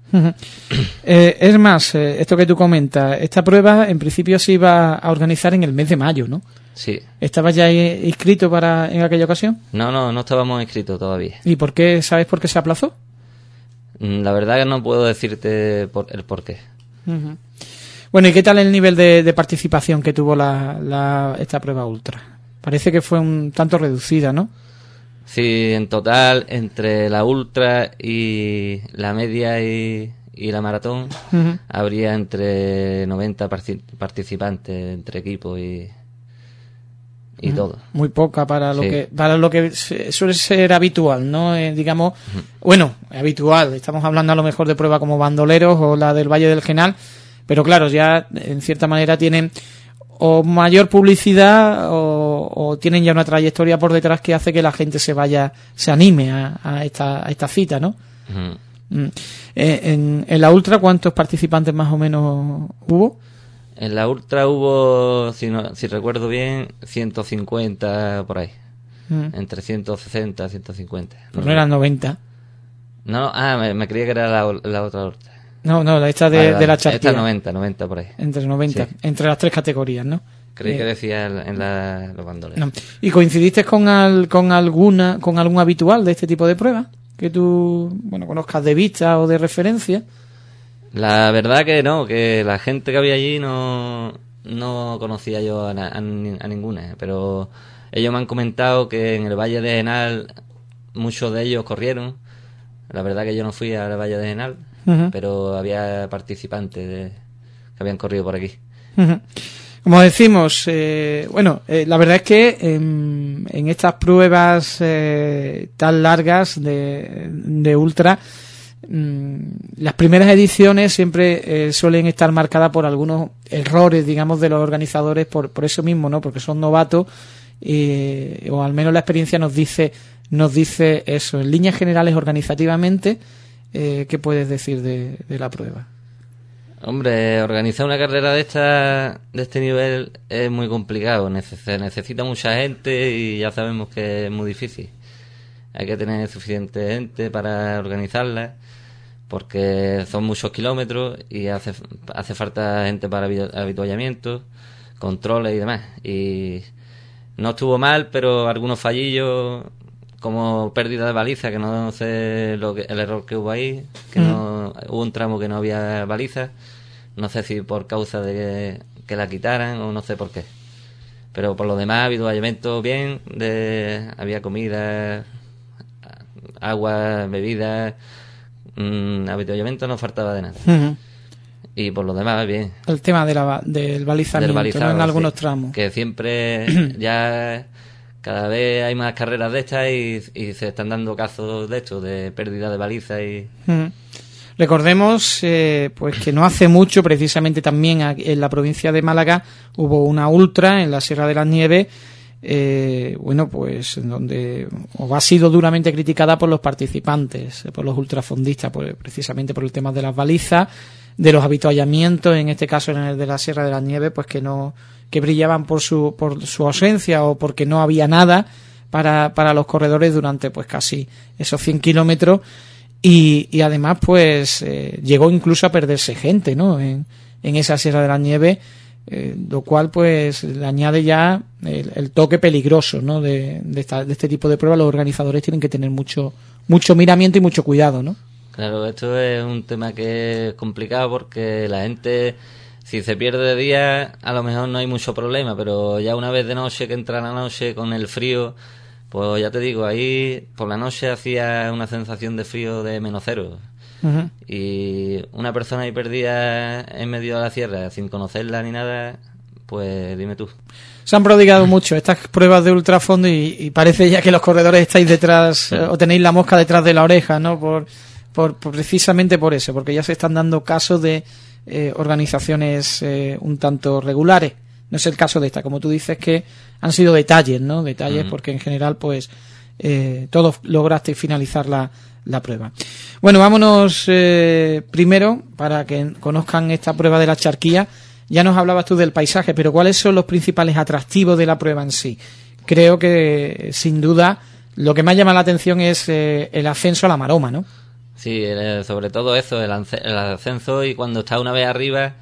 Es más, esto que tú comentas, esta prueba en principio se iba a organizar en el mes de mayo, ¿no? Sí. ¿Estabas ya inscrito en aquella ocasión? No estábamos inscritos todavía. ¿Y sabes por qué se aplazó? La verdad que no puedo decirte el por qué. Bueno, ¿y qué tal el nivel de participación que tuvo esta prueba ultra? Parece que fue un tanto reducida, ¿no? Sí, en total, entre la ultra y la media y la maratón, habría entre 90 participantes entre equipos y todo. Muy poca para lo que suele ser habitual, ¿no? Digamos, bueno, habitual. Estamos hablando a lo mejor de pruebas como Bandoleros o la del Valle del Genal, pero claro, ya en cierta manera tienen o mayor publicidad o tienen ya una trayectoria por detrás que hace que la gente se anime a esta cita, ¿no? En la ultra, ¿cuántos participantes más o menos hubo? En la ultra hubo, si recuerdo bien, 150 por ahí. Entre 160 y 150. Pues no eran 90. No, me creía que era la otra ultra. No, esta de la Axarquía. Esta 90 por ahí. Entre 90, sí. Entre las tres categorías, ¿no? Creí que decía en los bandoleros. No. ¿Y coincidiste con algún habitual de este tipo de pruebas? Que tú, conozcas de vista o de referencia. La verdad que no, que la gente que había allí no conocía yo a ninguna, pero ellos me han comentado que en el Valle de Genal muchos de ellos corrieron. La verdad que yo no fui al Valle de Genal, pero había participantes que habían corrido por aquí. Como decimos, la verdad es que en estas pruebas tan largas de ultra, las primeras ediciones siempre suelen estar marcadas por algunos errores, digamos, de los organizadores por eso mismo, ¿no? Porque son novatos o al menos la experiencia nos dice eso. En líneas generales, organizativamente, ¿qué puedes decir de la prueba? Hombre, organizar una carrera de este nivel es muy complicado. Se necesita mucha gente y ya sabemos que es muy difícil. Hay que tener suficiente gente para organizarla, porque son muchos kilómetros y hace falta gente para avituallamiento, controles y demás. Y no estuvo mal, pero algunos fallillos, como pérdida de baliza, que no sé el error que hubo ahí, que hubo un tramo que no había baliza, no sé si por causa de que la quitaran o no sé por qué. Pero por lo demás, avituallamiento bien, había comida, agua, bebidas, avituallamiento no faltaba de nada. Y por lo demás, bien. El tema del balizamiento, ¿no? En algunos sí, tramos. Que siempre ya cada vez hay más carreras de estas y se están dando casos de esto, de pérdida de balizas y... Recordemos pues que no hace mucho, precisamente también en la provincia de Málaga, hubo una ultra en la Sierra de las Nieves, bueno, pues donde ha sido duramente criticada por los participantes, por los ultrafondistas, precisamente por el tema de las balizas, de los avituallamientos, en este caso en el de la Sierra de las Nieves, pues que brillaban por su ausencia o porque no había nada para los corredores durante pues casi esos 100 kilómetros. Y además, pues, llegó incluso a perderse gente, ¿no? En esa Sierra de las Nieves, lo cual, pues, le añade ya el toque peligroso, ¿no? De este tipo de pruebas. Los organizadores tienen que tener mucho miramiento y mucho cuidado, ¿no? Claro, esto es un tema que es complicado porque la gente, si se pierde de día, a lo mejor no hay mucho problema, pero ya una vez de noche, que entra la noche con el frío... Pues ya te digo, ahí por la noche hacía una sensación de frío de -0. Uh-huh. Y una persona ahí perdida en medio de la sierra, sin conocerla ni nada, pues dime tú. Se han prodigado mucho estas pruebas de ultrafondo y parece ya que los corredores estáis detrás, o tenéis la mosca detrás de la oreja, ¿no? Por precisamente por eso, porque ya se están dando casos de organizaciones un tanto regulares. No es el caso de esta, como tú dices, que han sido detalles, ¿no? Detalles, porque en general, pues, todos lograsteis finalizar la prueba. Bueno, vámonos primero, para que conozcan esta prueba de la charquía. Ya nos hablabas tú del paisaje, pero ¿cuáles son los principales atractivos de la prueba en sí? Creo que, sin duda, lo que más llama la atención es el ascenso a la maroma, ¿no? Sí, sobre todo eso, el ascenso, y cuando está una vez arriba...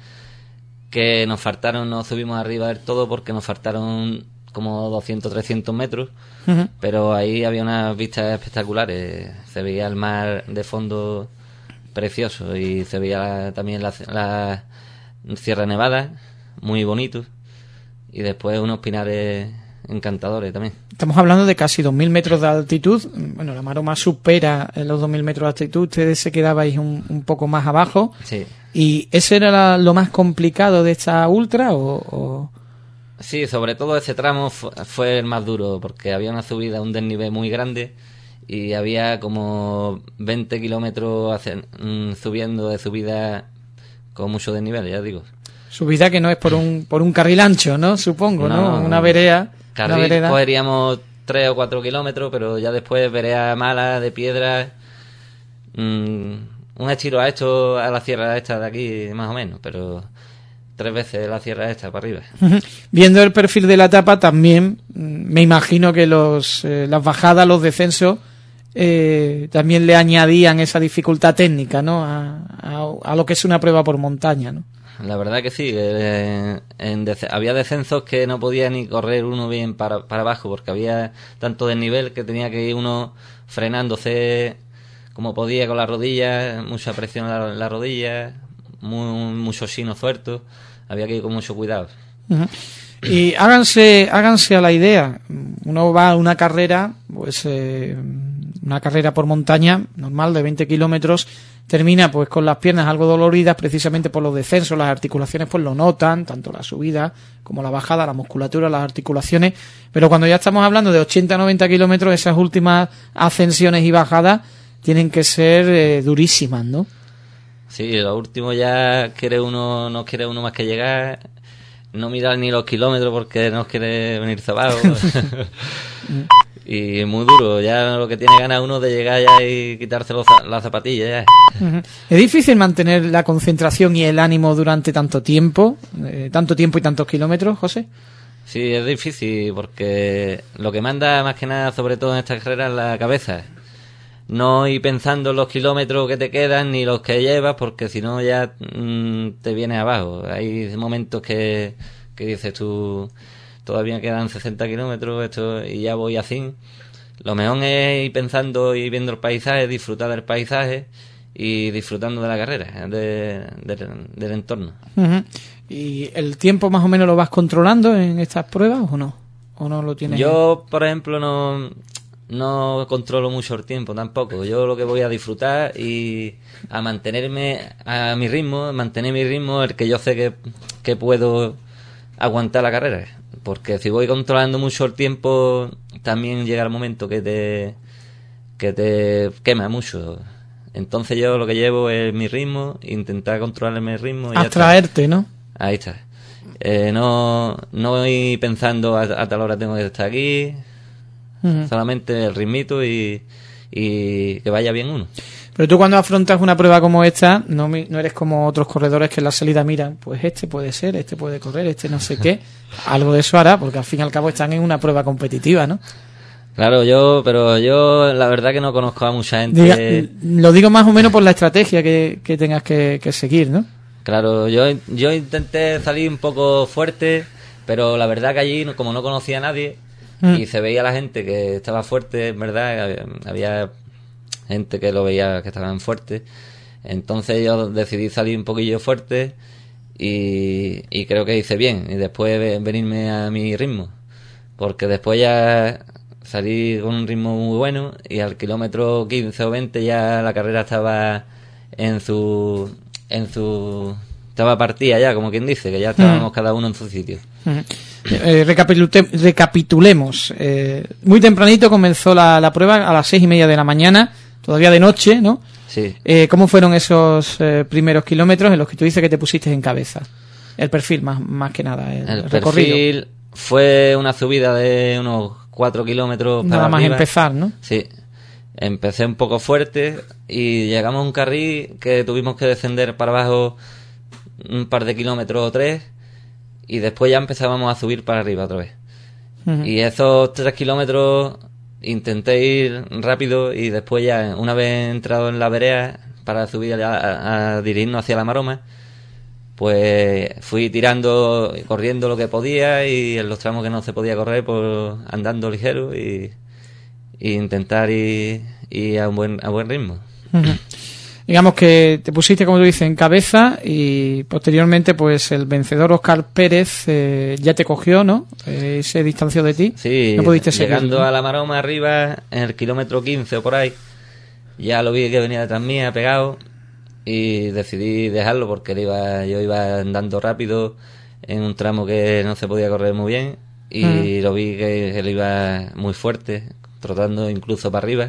que nos subimos arriba del todo porque nos faltaron como 200, 300 metros, uh-huh. Pero ahí había unas vistas espectaculares, se veía el mar de fondo precioso y se veía también la Sierra Nevada, muy bonito, y después unos pinares encantadores también. Estamos hablando de casi 2.000 metros de altitud, bueno, la maroma supera los 2.000 metros de altitud, ustedes se quedabais un poco más abajo. Sí. ¿Y ese era lo más complicado de esta ultra o...? Sí, sobre todo ese tramo fue el más duro, porque había una subida, un desnivel muy grande, y había como 20 kilómetros subiendo de subida con mucho desnivel, ya digo. Subida que no es por un carril ancho, ¿no? Supongo, ¿no? Una vereda. Carril cogeríamos 3 o 4 kilómetros, pero ya después vereda mala, de piedra... un estilo a esto, a la sierra esta de aquí, más o menos, pero 3 veces la sierra esta para arriba. Viendo el perfil de la etapa, también me imagino que las bajadas, los descensos, también le añadían esa dificultad técnica, ¿no? A lo que es una prueba por montaña, ¿no? La verdad que sí, había descensos que no podía ni correr uno bien para abajo, porque había tanto desnivel que tenía que ir uno frenándose como podía con las rodillas, mucha presión en la rodilla, muchos sinos sueltos, había que ir con mucho cuidado. Uh-huh. Y háganse a la idea, uno va a una carrera, pues una carrera por montaña normal de 20 kilómetros, termina pues con las piernas algo doloridas precisamente por los descensos, las articulaciones pues lo notan, tanto la subida como la bajada, la musculatura, las articulaciones, pero cuando ya estamos hablando de 80-90 kilómetros, esas últimas ascensiones y bajadas tienen que ser durísimas, ¿no? Sí, lo último ya no quiere uno más que llegar, no mirar ni los kilómetros porque no quiere venirse abajo. Y muy duro, ya lo que tiene ganas uno de llegar ya y quitarse las zapatillas ya. Uh-huh. ¿Es difícil mantener la concentración y el ánimo durante tanto tiempo y tantos kilómetros, José? Sí, es difícil porque lo que manda más que nada, sobre todo en esta carrera, es la cabeza. No ir pensando en los kilómetros que te quedan ni los que llevas, porque si no ya te vienes abajo. Hay momentos que dices tú, todavía quedan 60 kilómetros y ya voy a 100. Lo mejor es ir pensando y viendo el paisaje, disfrutar del paisaje y disfrutando de la carrera, del entorno. Uh-huh. ¿Y el tiempo más o menos lo vas controlando en estas pruebas o no? ¿O no lo tienes? Yo, por ejemplo, no no controlo mucho el tiempo tampoco. Yo lo que voy a disfrutar y a mantenerme a mi ritmo, el que yo sé que puedo aguantar la carrera. Porque si voy controlando mucho el tiempo, también llega el momento que te quema mucho. Entonces yo lo que llevo es mi ritmo, intentar controlarme el ritmo. Y abstraerte, ¿no? Ahí está. No voy pensando a tal hora tengo que estar aquí. Solamente el ritmito y que vaya bien uno. Pero tú cuando afrontas una prueba como esta, no eres como otros corredores que en la salida miran, pues este puede ser, este puede correr, este no sé qué. Algo de eso hará, porque al fin y al cabo están en una prueba competitiva, ¿no? Claro, pero yo la verdad que no conozco a mucha gente. Lo digo más o menos por la estrategia que tengas que seguir, ¿no? Claro, yo intenté salir un poco fuerte, pero la verdad que allí, como no conocía a nadie, y se veía la gente que estaba fuerte, en verdad, había gente que lo veía que estaban fuertes. Entonces yo decidí salir un poquillo fuerte y creo que hice bien. Y después venirme a mi ritmo, porque después ya salí con un ritmo muy bueno y al kilómetro 15 o 20 ya la carrera estaba estaba partida ya, como quien dice, que ya estábamos cada uno en su sitio. Recapitulemos. Muy tempranito comenzó la prueba, a las 6:30 de la mañana, todavía de noche, ¿no? Sí. ¿Cómo fueron esos primeros kilómetros en los que tú dices que te pusiste en cabeza? El perfil, más que nada, el recorrido. Perfil fue una subida de unos 4 kilómetros para nada más arriba. Empezar, ¿no? Sí. Empecé un poco fuerte y llegamos a un carril que tuvimos que descender para abajo un par de kilómetros o 3 y después ya empezábamos a subir para arriba otra vez. Y esos 3 kilómetros intenté ir rápido y después ya, una vez entrado en la vereda para subir a dirigirnos hacia la Maroma, pues fui tirando, corriendo lo que podía y en los tramos que no se podía correr, pues andando ligero y intentar ir a buen ritmo. Digamos que te pusiste, como tú dices, en cabeza y posteriormente pues el vencedor Óscar Pérez ya te cogió, ¿no? Se distanció de ti. Sí, no pudiste seguir, llegando ¿no? a la Maroma arriba, en el kilómetro 15 o por ahí, ya lo vi que venía detrás mía, pegado, y decidí dejarlo porque yo iba andando rápido en un tramo que no se podía correr muy bien y lo vi que él iba muy fuerte, trotando incluso para arriba.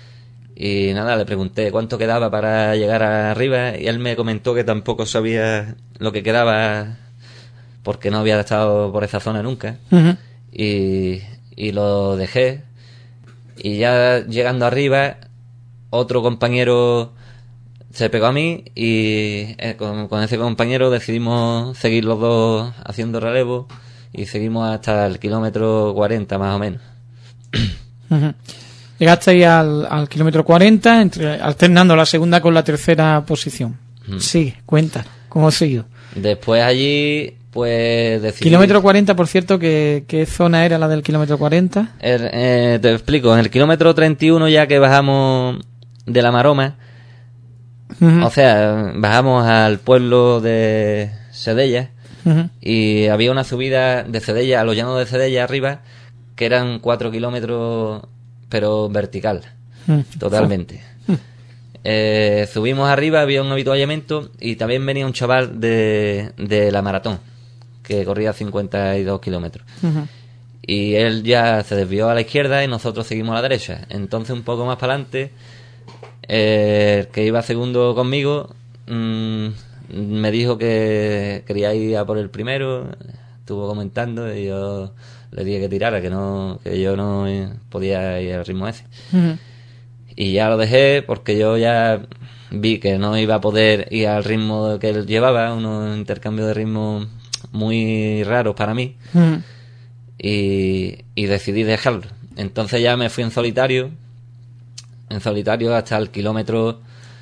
Y nada, le pregunté cuánto quedaba para llegar arriba y él me comentó que tampoco sabía lo que quedaba porque no había estado por esa zona nunca. Y lo dejé. Y ya llegando arriba, otro compañero se pegó a mí y con ese compañero decidimos seguir los dos haciendo relevo y seguimos hasta el kilómetro 40 más o menos. Llegaste ahí al kilómetro 40, alternando la segunda con la tercera posición. Sí, cuenta, ¿cómo siguió? Después allí, pues decidí... Kilómetro 40, por cierto, ¿qué zona era la del kilómetro 40? Te explico, en el kilómetro 31 ya que bajamos de la Maroma, o sea, bajamos al pueblo de Sedella y había una subida de Sedella a los llanos de Sedella arriba que eran 4 kilómetros pero vertical, totalmente. Subimos arriba, había un avituallamiento y también venía un chaval de la maratón que corría 52 kilómetros. Y él ya se desvió a la izquierda y nosotros seguimos a la derecha. Entonces un poco más para adelante, el que iba segundo conmigo me dijo que quería ir a por el primero, estuvo comentando y yo le dije que tirara, que yo no podía ir al ritmo ese. Y ya lo dejé porque yo ya vi que no iba a poder ir al ritmo que él llevaba, unos intercambios de ritmo muy raros para mí. Y decidí dejarlo. Entonces ya me fui en solitario hasta el kilómetro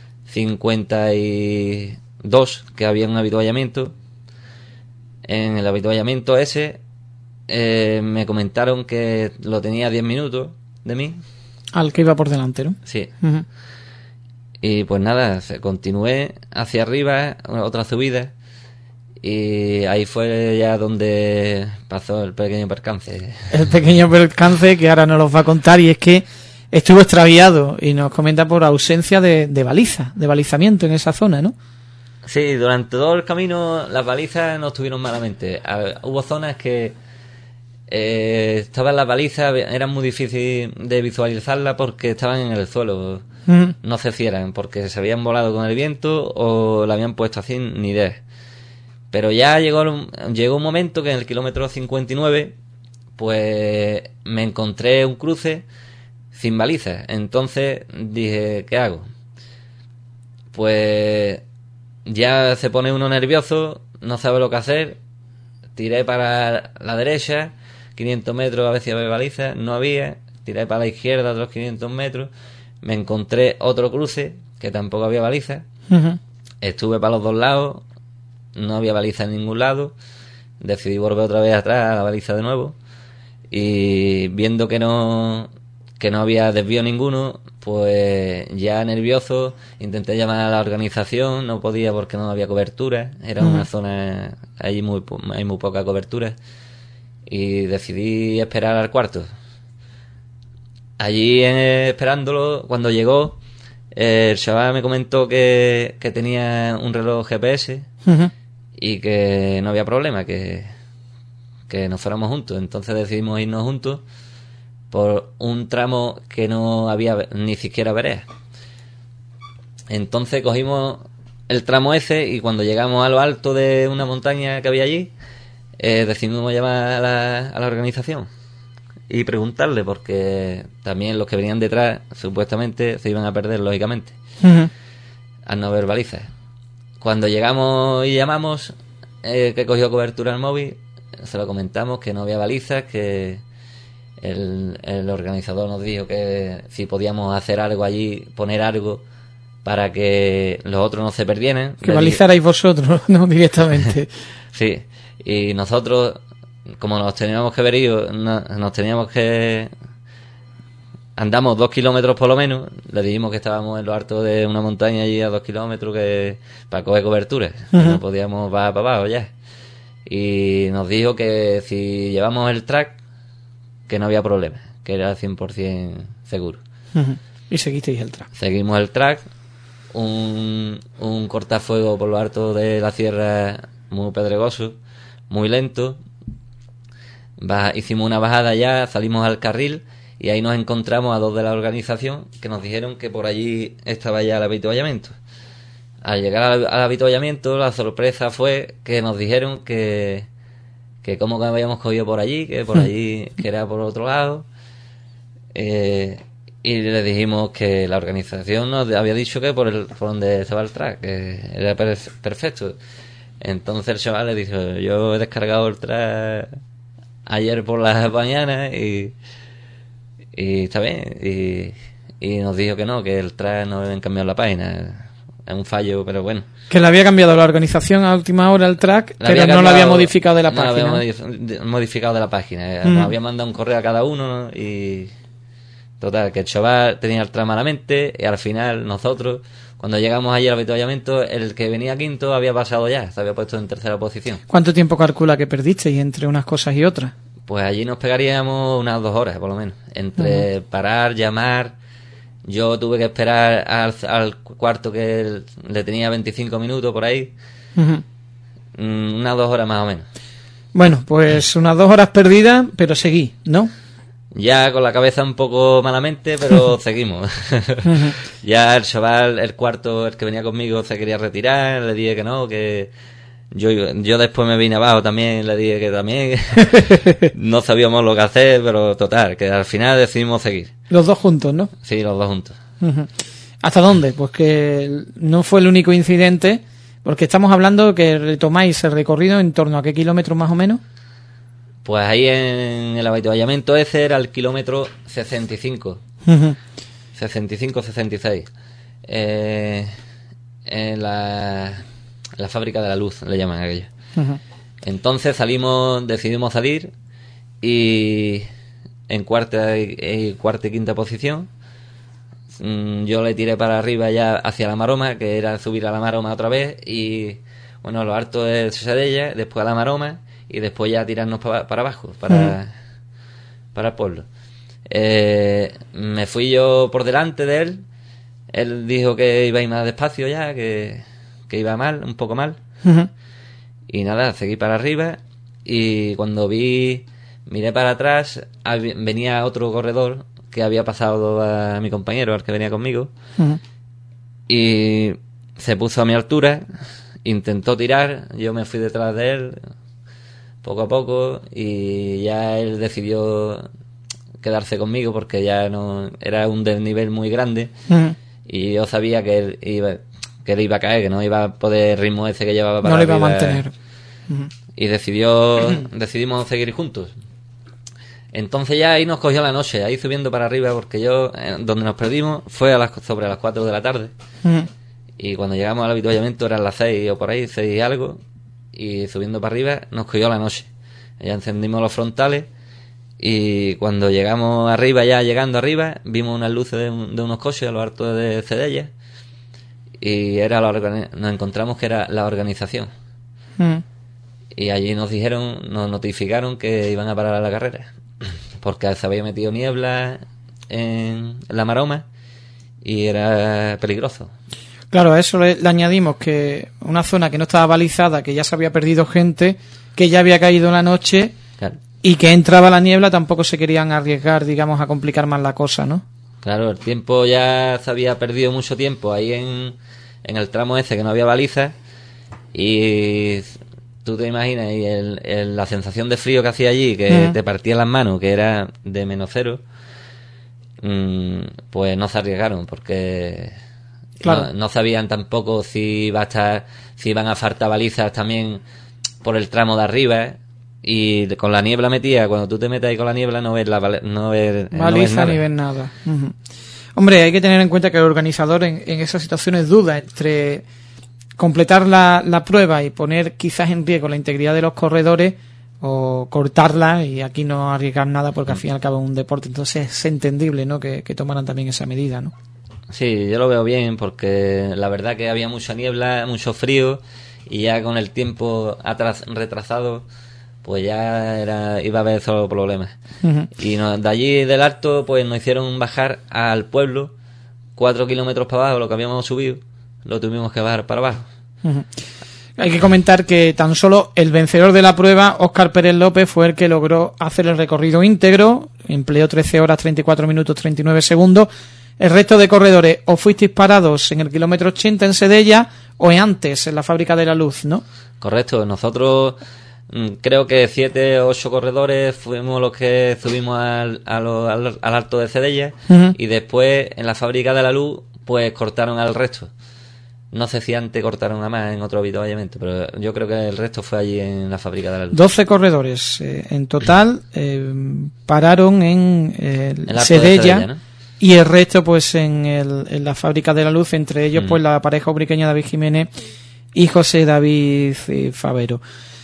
52, que había un avituallamiento. En el avituallamiento ese me comentaron que lo tenía 10 minutos de mí. Al que iba por delante, ¿no? Sí. Y pues nada, continué hacia arriba, otra subida, y ahí fue ya donde pasó el pequeño percance. El pequeño percance que ahora nos los va a contar, y es que estuvo extraviado y nos comenta por ausencia de baliza, de balizamiento en esa zona, ¿no? Sí, durante todo el camino las balizas no estuvieron malamente. Hubo zonas que estaban las balizas, eran muy difícil de visualizarlas porque estaban en el suelo, no se cierran, porque se habían volado con el viento o la habían puesto así, ni idea. Pero ya llegó un momento que en el kilómetro 59 pues me encontré un cruce sin balizas. Entonces dije, ¿qué hago? Pues ya se pone uno nervioso, no sabe lo que hacer. Tiré para la derecha 500 metros a ver si había balizas, no había. Tiré para la izquierda otros 500 metros, me encontré otro cruce que tampoco había balizas. Estuve para los dos lados, no había baliza en ningún lado. Decidí volver otra vez atrás a la baliza de nuevo, y viendo que no había desvío ninguno, pues ya nervioso intenté llamar a la organización. No podía porque no había cobertura, era una zona allí hay muy poca cobertura, y decidí esperar al cuarto. Allí esperándolo, cuando llegó, el chaval me comentó que tenía un reloj GPS y que no había problema, que nos fuéramos juntos. Entonces decidimos irnos juntos por un tramo que no había ni siquiera vereda. Entonces cogimos el tramo ese, y cuando llegamos a lo alto de una montaña que había allí, decidimos llamar a la organización y preguntarle, porque también los que venían detrás supuestamente se iban a perder, lógicamente, al no haber balizas. Cuando llegamos y llamamos, que cogió cobertura el móvil, se lo comentamos que no había balizas, que el organizador nos dijo que si podíamos hacer algo allí, poner algo para que los otros no se perdieran. Que balizarais vosotros, no directamente. Sí, y nosotros, como nos teníamos que ver ir, nos teníamos que... Andamos 2 kilómetros por lo menos, le dijimos que estábamos en lo alto de una montaña allí a 2 kilómetros que para coger cobertura, que no podíamos bajar para abajo ya. Y nos dijo que si llevamos el track, que no había problema, que era 100% seguro. Y seguisteis el track. Seguimos el track, un cortafuego por lo alto de la sierra muy pedregoso, muy lento. Hicimos una bajada ya, salimos al carril, y ahí nos encontramos a dos de la organización que nos dijeron que por allí estaba ya el avituallamiento. Al llegar al avituallamiento, la sorpresa fue que nos dijeron que cómo que habíamos cogido por allí, que por allí, que era por otro lado. Y le dijimos que la organización nos había dicho que por donde estaba el track, que era perfecto. Entonces el chaval le dijo, yo he descargado el track ayer por la mañana y está bien. Y nos dijo que no, que el track no habían cambiado la página. Es un fallo, pero bueno. Que le había cambiado la organización a última hora el track, pero no lo había modificado de la página. No había modificado de la página. Nos había mandado un correo a cada uno, y total, que el chaval tenía el track malamente, y al final nosotros, cuando llegamos allí al avituallamiento, el que venía quinto había pasado ya, se había puesto en tercera posición. ¿Cuánto tiempo calcula que perdisteis entre unas cosas y otras? Pues allí nos pegaríamos unas 2 horas, por lo menos, entre parar, llamar. Yo tuve que esperar al cuarto, que le tenía 25 minutos por ahí. Unas 2 horas más o menos. Bueno, pues unas 2 horas perdidas, pero seguí, ¿no? Ya con la cabeza un poco malamente, pero seguimos. Ya el chaval, el cuarto, el que venía conmigo, se quería retirar. Le dije que no, que yo después me vine abajo también, le dije que también no sabíamos lo que hacer, pero total, que al final decidimos seguir. Los dos juntos, ¿no? Sí, los dos juntos. ¿Hasta dónde? Pues que no fue el único incidente, porque estamos hablando que retomáis el recorrido en torno a qué kilómetros más o menos. Pues ahí en el avituallamiento ese era el kilómetro 65. 65-66. En la fábrica de la luz, le llaman aquello. Entonces decidimos salir, y en cuarta y quinta posición yo le tiré para arriba ya hacia la maroma, que era subir a la maroma otra vez, y bueno, a lo alto de Sedella, después a la Maroma y después ya tirarnos para abajo, para el pueblo. Me fui yo por delante de él. Él dijo que iba a ir más despacio ya, que iba mal, un poco mal. Y nada, seguí para arriba y cuando miré para atrás, venía otro corredor que había pasado a mi compañero, al que venía conmigo, y se puso a mi altura, intentó tirar, yo me fui detrás de él poco a poco y ya él decidió quedarse conmigo porque ya no era un desnivel muy grande y yo sabía que él iba a caer, que no iba a poder el ritmo ese que llevaba para no arriba, lo iba a mantener. Y decidimos seguir juntos. Entonces ya ahí nos cogió la noche, ahí subiendo para arriba, porque donde nos perdimos fue sobre las 4 de la tarde. Y cuando llegamos al avituallamiento eran las 6 o por ahí, 6 y algo, y subiendo para arriba nos cogió la noche. Ya encendimos los frontales y cuando llegamos arriba, ya llegando arriba, vimos unas luces de unos coches a lo alto de Sedella y nos encontramos que era la organización. Y allí nos notificaron que iban a parar la carrera porque se había metido niebla en la Maroma y era peligroso. Claro, a eso le añadimos que una zona que no estaba balizada, que ya se había perdido gente, que ya había caído la noche, claro, y que entraba la niebla, tampoco se querían arriesgar, digamos, a complicar más la cosa, ¿no? Claro, el tiempo ya se había perdido mucho tiempo ahí en el tramo ese que no había balizas y tú te imaginas y la sensación de frío que hacía allí, que te partía las manos, que era de -0, pues no se arriesgaron porque claro, no sabían tampoco si iban a faltar balizas también por el tramo de arriba, y con la niebla metida, cuando tú te metes ahí con la niebla no ves baliza no ves nada. Hombre, hay que tener en cuenta que el organizador en esas situaciones duda entre completar la prueba y poner quizás en riesgo la integridad de los corredores o cortarla y aquí no arriesgar nada porque al fin y al cabo es un deporte, entonces es entendible, ¿no?, que tomaran también esa medida, ¿no? Sí, yo lo veo bien porque la verdad que había mucha niebla, mucho frío y ya con el tiempo retrasado pues ya iba a haber solo problemas. Y de allí del alto pues nos hicieron bajar al pueblo 4 kilómetros para abajo, lo que habíamos subido lo tuvimos que bajar para abajo. Hay que comentar que tan solo el vencedor de la prueba, Óscar Pérez López, fue el que logró hacer el recorrido íntegro, empleó 13 horas 34 minutos 39 segundos. El resto de corredores o fuisteis parados en el kilómetro 80 en Sedella o antes en la Fábrica de la Luz, ¿no? Correcto, nosotros creo que 7 o 8 corredores fuimos los que subimos al alto de Sedella y después en la Fábrica de la Luz pues cortaron al resto. No sé si antes cortaron a más en otro avituallamiento, pero yo creo que el resto fue allí en la Fábrica de la Luz. 12 corredores en total pararon en Sedella, ¿no? Y el resto pues en la Fábrica de la Luz, entre ellos pues la pareja ubriqueña David Jiménez y José David Favero.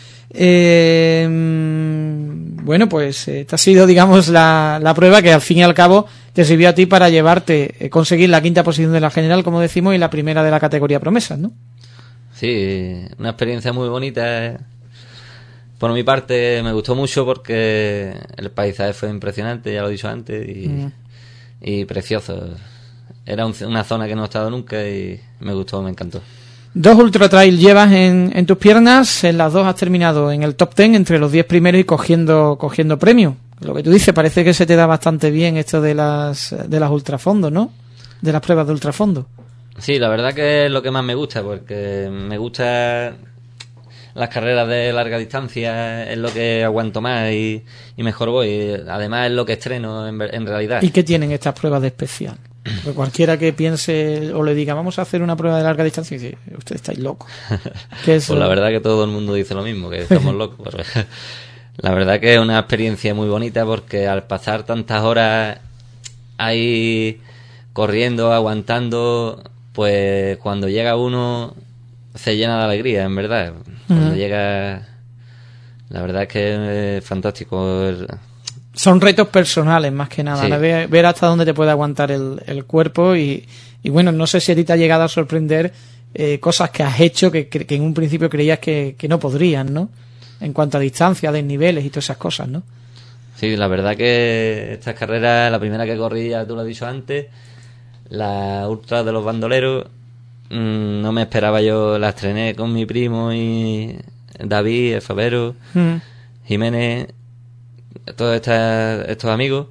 Bueno, pues esta ha sido, digamos, la prueba que al fin y al cabo te sirvió a ti para conseguir la 5ª posición de la general, como decimos, y la primera de la categoría promesas, ¿no? Sí, una experiencia muy bonita. Por mi parte me gustó mucho porque el paisaje fue impresionante, ya lo he dicho antes, y precioso. Era una zona que no he estado nunca y me gustó, me encantó. 2 ultra trail llevas en tus piernas, en las 2 has terminado en el top 10 entre los 10 primeros y cogiendo premio. Lo que tú dices, parece que se te da bastante bien esto de las ultrafondos, ¿no? De las pruebas de ultrafondo. Sí, la verdad que es lo que más me gusta, porque me gusta las carreras de larga distancia, es lo que aguanto más y mejor voy. Además es lo que estreno en realidad. ¿Y qué tienen estas pruebas de especial? Porque cualquiera que piense o le diga vamos a hacer una prueba de larga distancia y dice, ustedes estáis locos. Pues la verdad que todo el mundo dice lo mismo, que estamos locos. La verdad que es una experiencia muy bonita porque al pasar tantas horas ahí corriendo, aguantando, pues cuando llega uno se llena de alegría, en verdad. Cuando llega, la verdad es que es fantástico. Son retos personales más que nada, sí. Ver hasta dónde te puede aguantar el cuerpo y bueno, no sé si a ti te ha llegado a sorprender cosas que has hecho que en un principio creías que no podrían, ¿no? En cuanto a distancia, desniveles y todas esas cosas, ¿no? Sí, la verdad que estas carreras, la primera que corrí, ya tú lo has dicho antes, la Ultra de los Bandoleros, no me esperaba yo, la estrené con mi primo y David, el Fabero, Jiménez, todos estos amigos,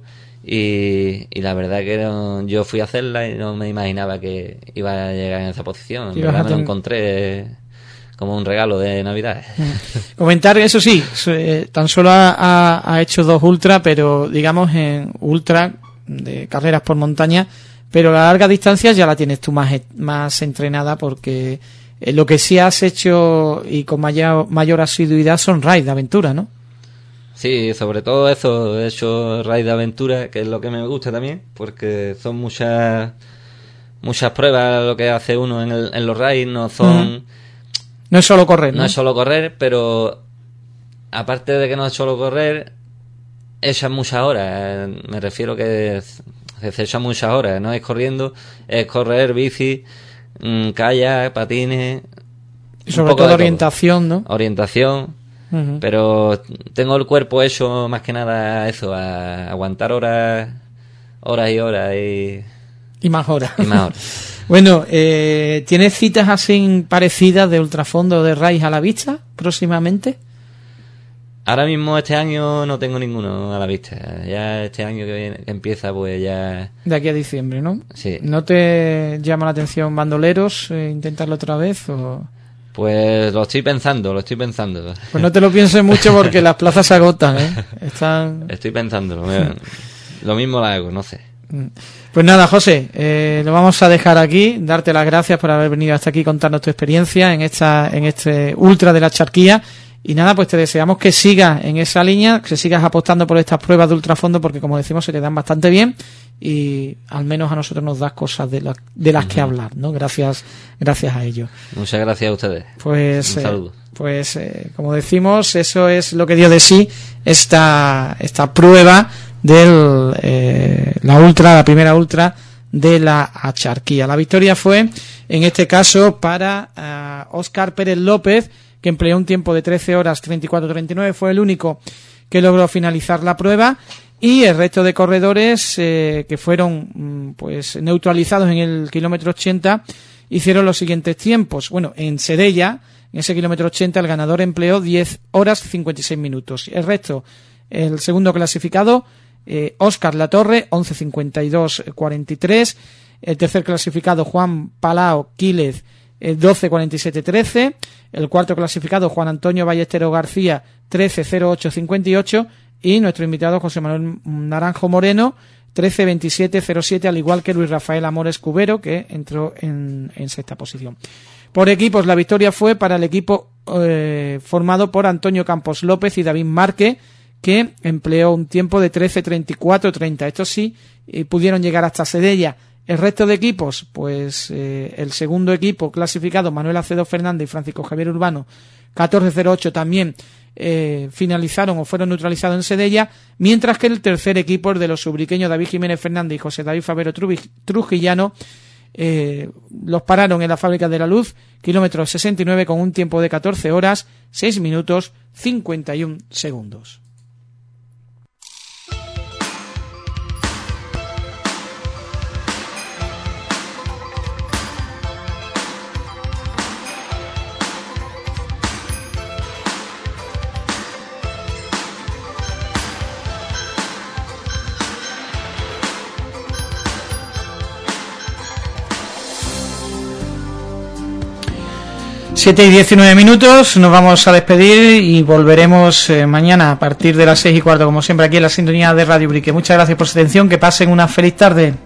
y la verdad que yo fui a hacerla y no me imaginaba que iba a llegar en esa posición. En verdad me lo encontré como un regalo de Navidad. Comentar, eso sí, tan solo ha hecho 2 ultra, pero digamos en ultra de carreras por montaña, pero la larga distancia ya la tienes tú más entrenada, porque lo que sí has hecho y con mayor asiduidad son raids de aventura, ¿no? Sí, sobre todo eso, he hecho raids de aventura, que es lo que me gusta también, porque son muchas pruebas lo que hace uno en los raids, no son... No es solo correr, ¿no? No es solo correr, pero aparte de que no es solo correr, echan muchas horas. Me refiero que se echan muchas horas. No es corriendo, es correr, bici, kayak, patines. Y sobre todo orientación, ¿no? Orientación. Pero tengo el cuerpo hecho más que nada a eso, a aguantar horas y horas y más horas. Y más horas. Bueno, ¿tienes citas así parecidas de ultrafondo de raids a la vista próximamente? Ahora mismo este año no tengo ninguno a la vista. Ya este año que viene, que empieza, pues ya... De aquí a diciembre, ¿no? Sí. ¿No te llama la atención Bandoleros? ¿Intentarlo otra vez o...? Pues lo estoy pensando. Pues no te lo pienses mucho porque las plazas se agotan, ¿eh? Estoy pensándolo. Lo mismo lo hago, no sé. Pues nada, José, lo vamos a dejar aquí, darte las gracias por haber venido hasta aquí, contarnos tu experiencia en este ultra de la Charquía, y nada, pues te deseamos que sigas en esa línea, que sigas apostando por estas pruebas de ultrafondo, porque como decimos se te dan bastante bien y al menos a nosotros nos das cosas de las que hablar, ¿no? Gracias a ellos. Muchas gracias a ustedes. Pues un saludo. Como decimos, eso es lo que dio de sí esta prueba de la primera ultra de la Acharquía. La victoria fue, en este caso, para Óscar Pérez López, que empleó un tiempo de 13 horas 34:39, fue el único que logró finalizar la prueba, y el resto de corredores que fueron pues neutralizados en el kilómetro 80 hicieron los siguientes tiempos. Bueno, en Sedella, en ese kilómetro 80, el ganador empleó 10 horas 56 minutos. El resto, el segundo clasificado, Óscar Latorre, 11:52:43. El tercer clasificado, Juan Palao Quílez, 12:47:13. El cuarto clasificado, Juan Antonio Ballesteros García, 13:08:58. Y nuestro invitado, José Manuel Naranjo Moreno, 13:27:07, al igual que Luis Rafael Amores Cubero, que entró en sexta posición. Por equipos, la victoria fue para el equipo formado por Antonio Campos López y David Márquez, que empleó un tiempo de 13:34:30. Estos sí pudieron llegar hasta Sedella. El resto de equipos, pues el segundo equipo clasificado, Manuel Acedo Fernández y Francisco Javier Urbano, 14:08 también finalizaron o fueron neutralizados en Sedella, mientras que el tercer equipo, el de los ubriqueños David Jiménez Fernández y José David Favero Trujillano, los pararon en la Fábrica de la Luz, kilómetro 69, con un tiempo de 14 horas 6 minutos 51 segundos. Siete y 19 minutos, nos vamos a despedir y volveremos mañana a partir de las 6:15, como siempre, aquí en la sintonía de Radio Ubrique. Muchas gracias por su atención, que pasen una feliz tarde.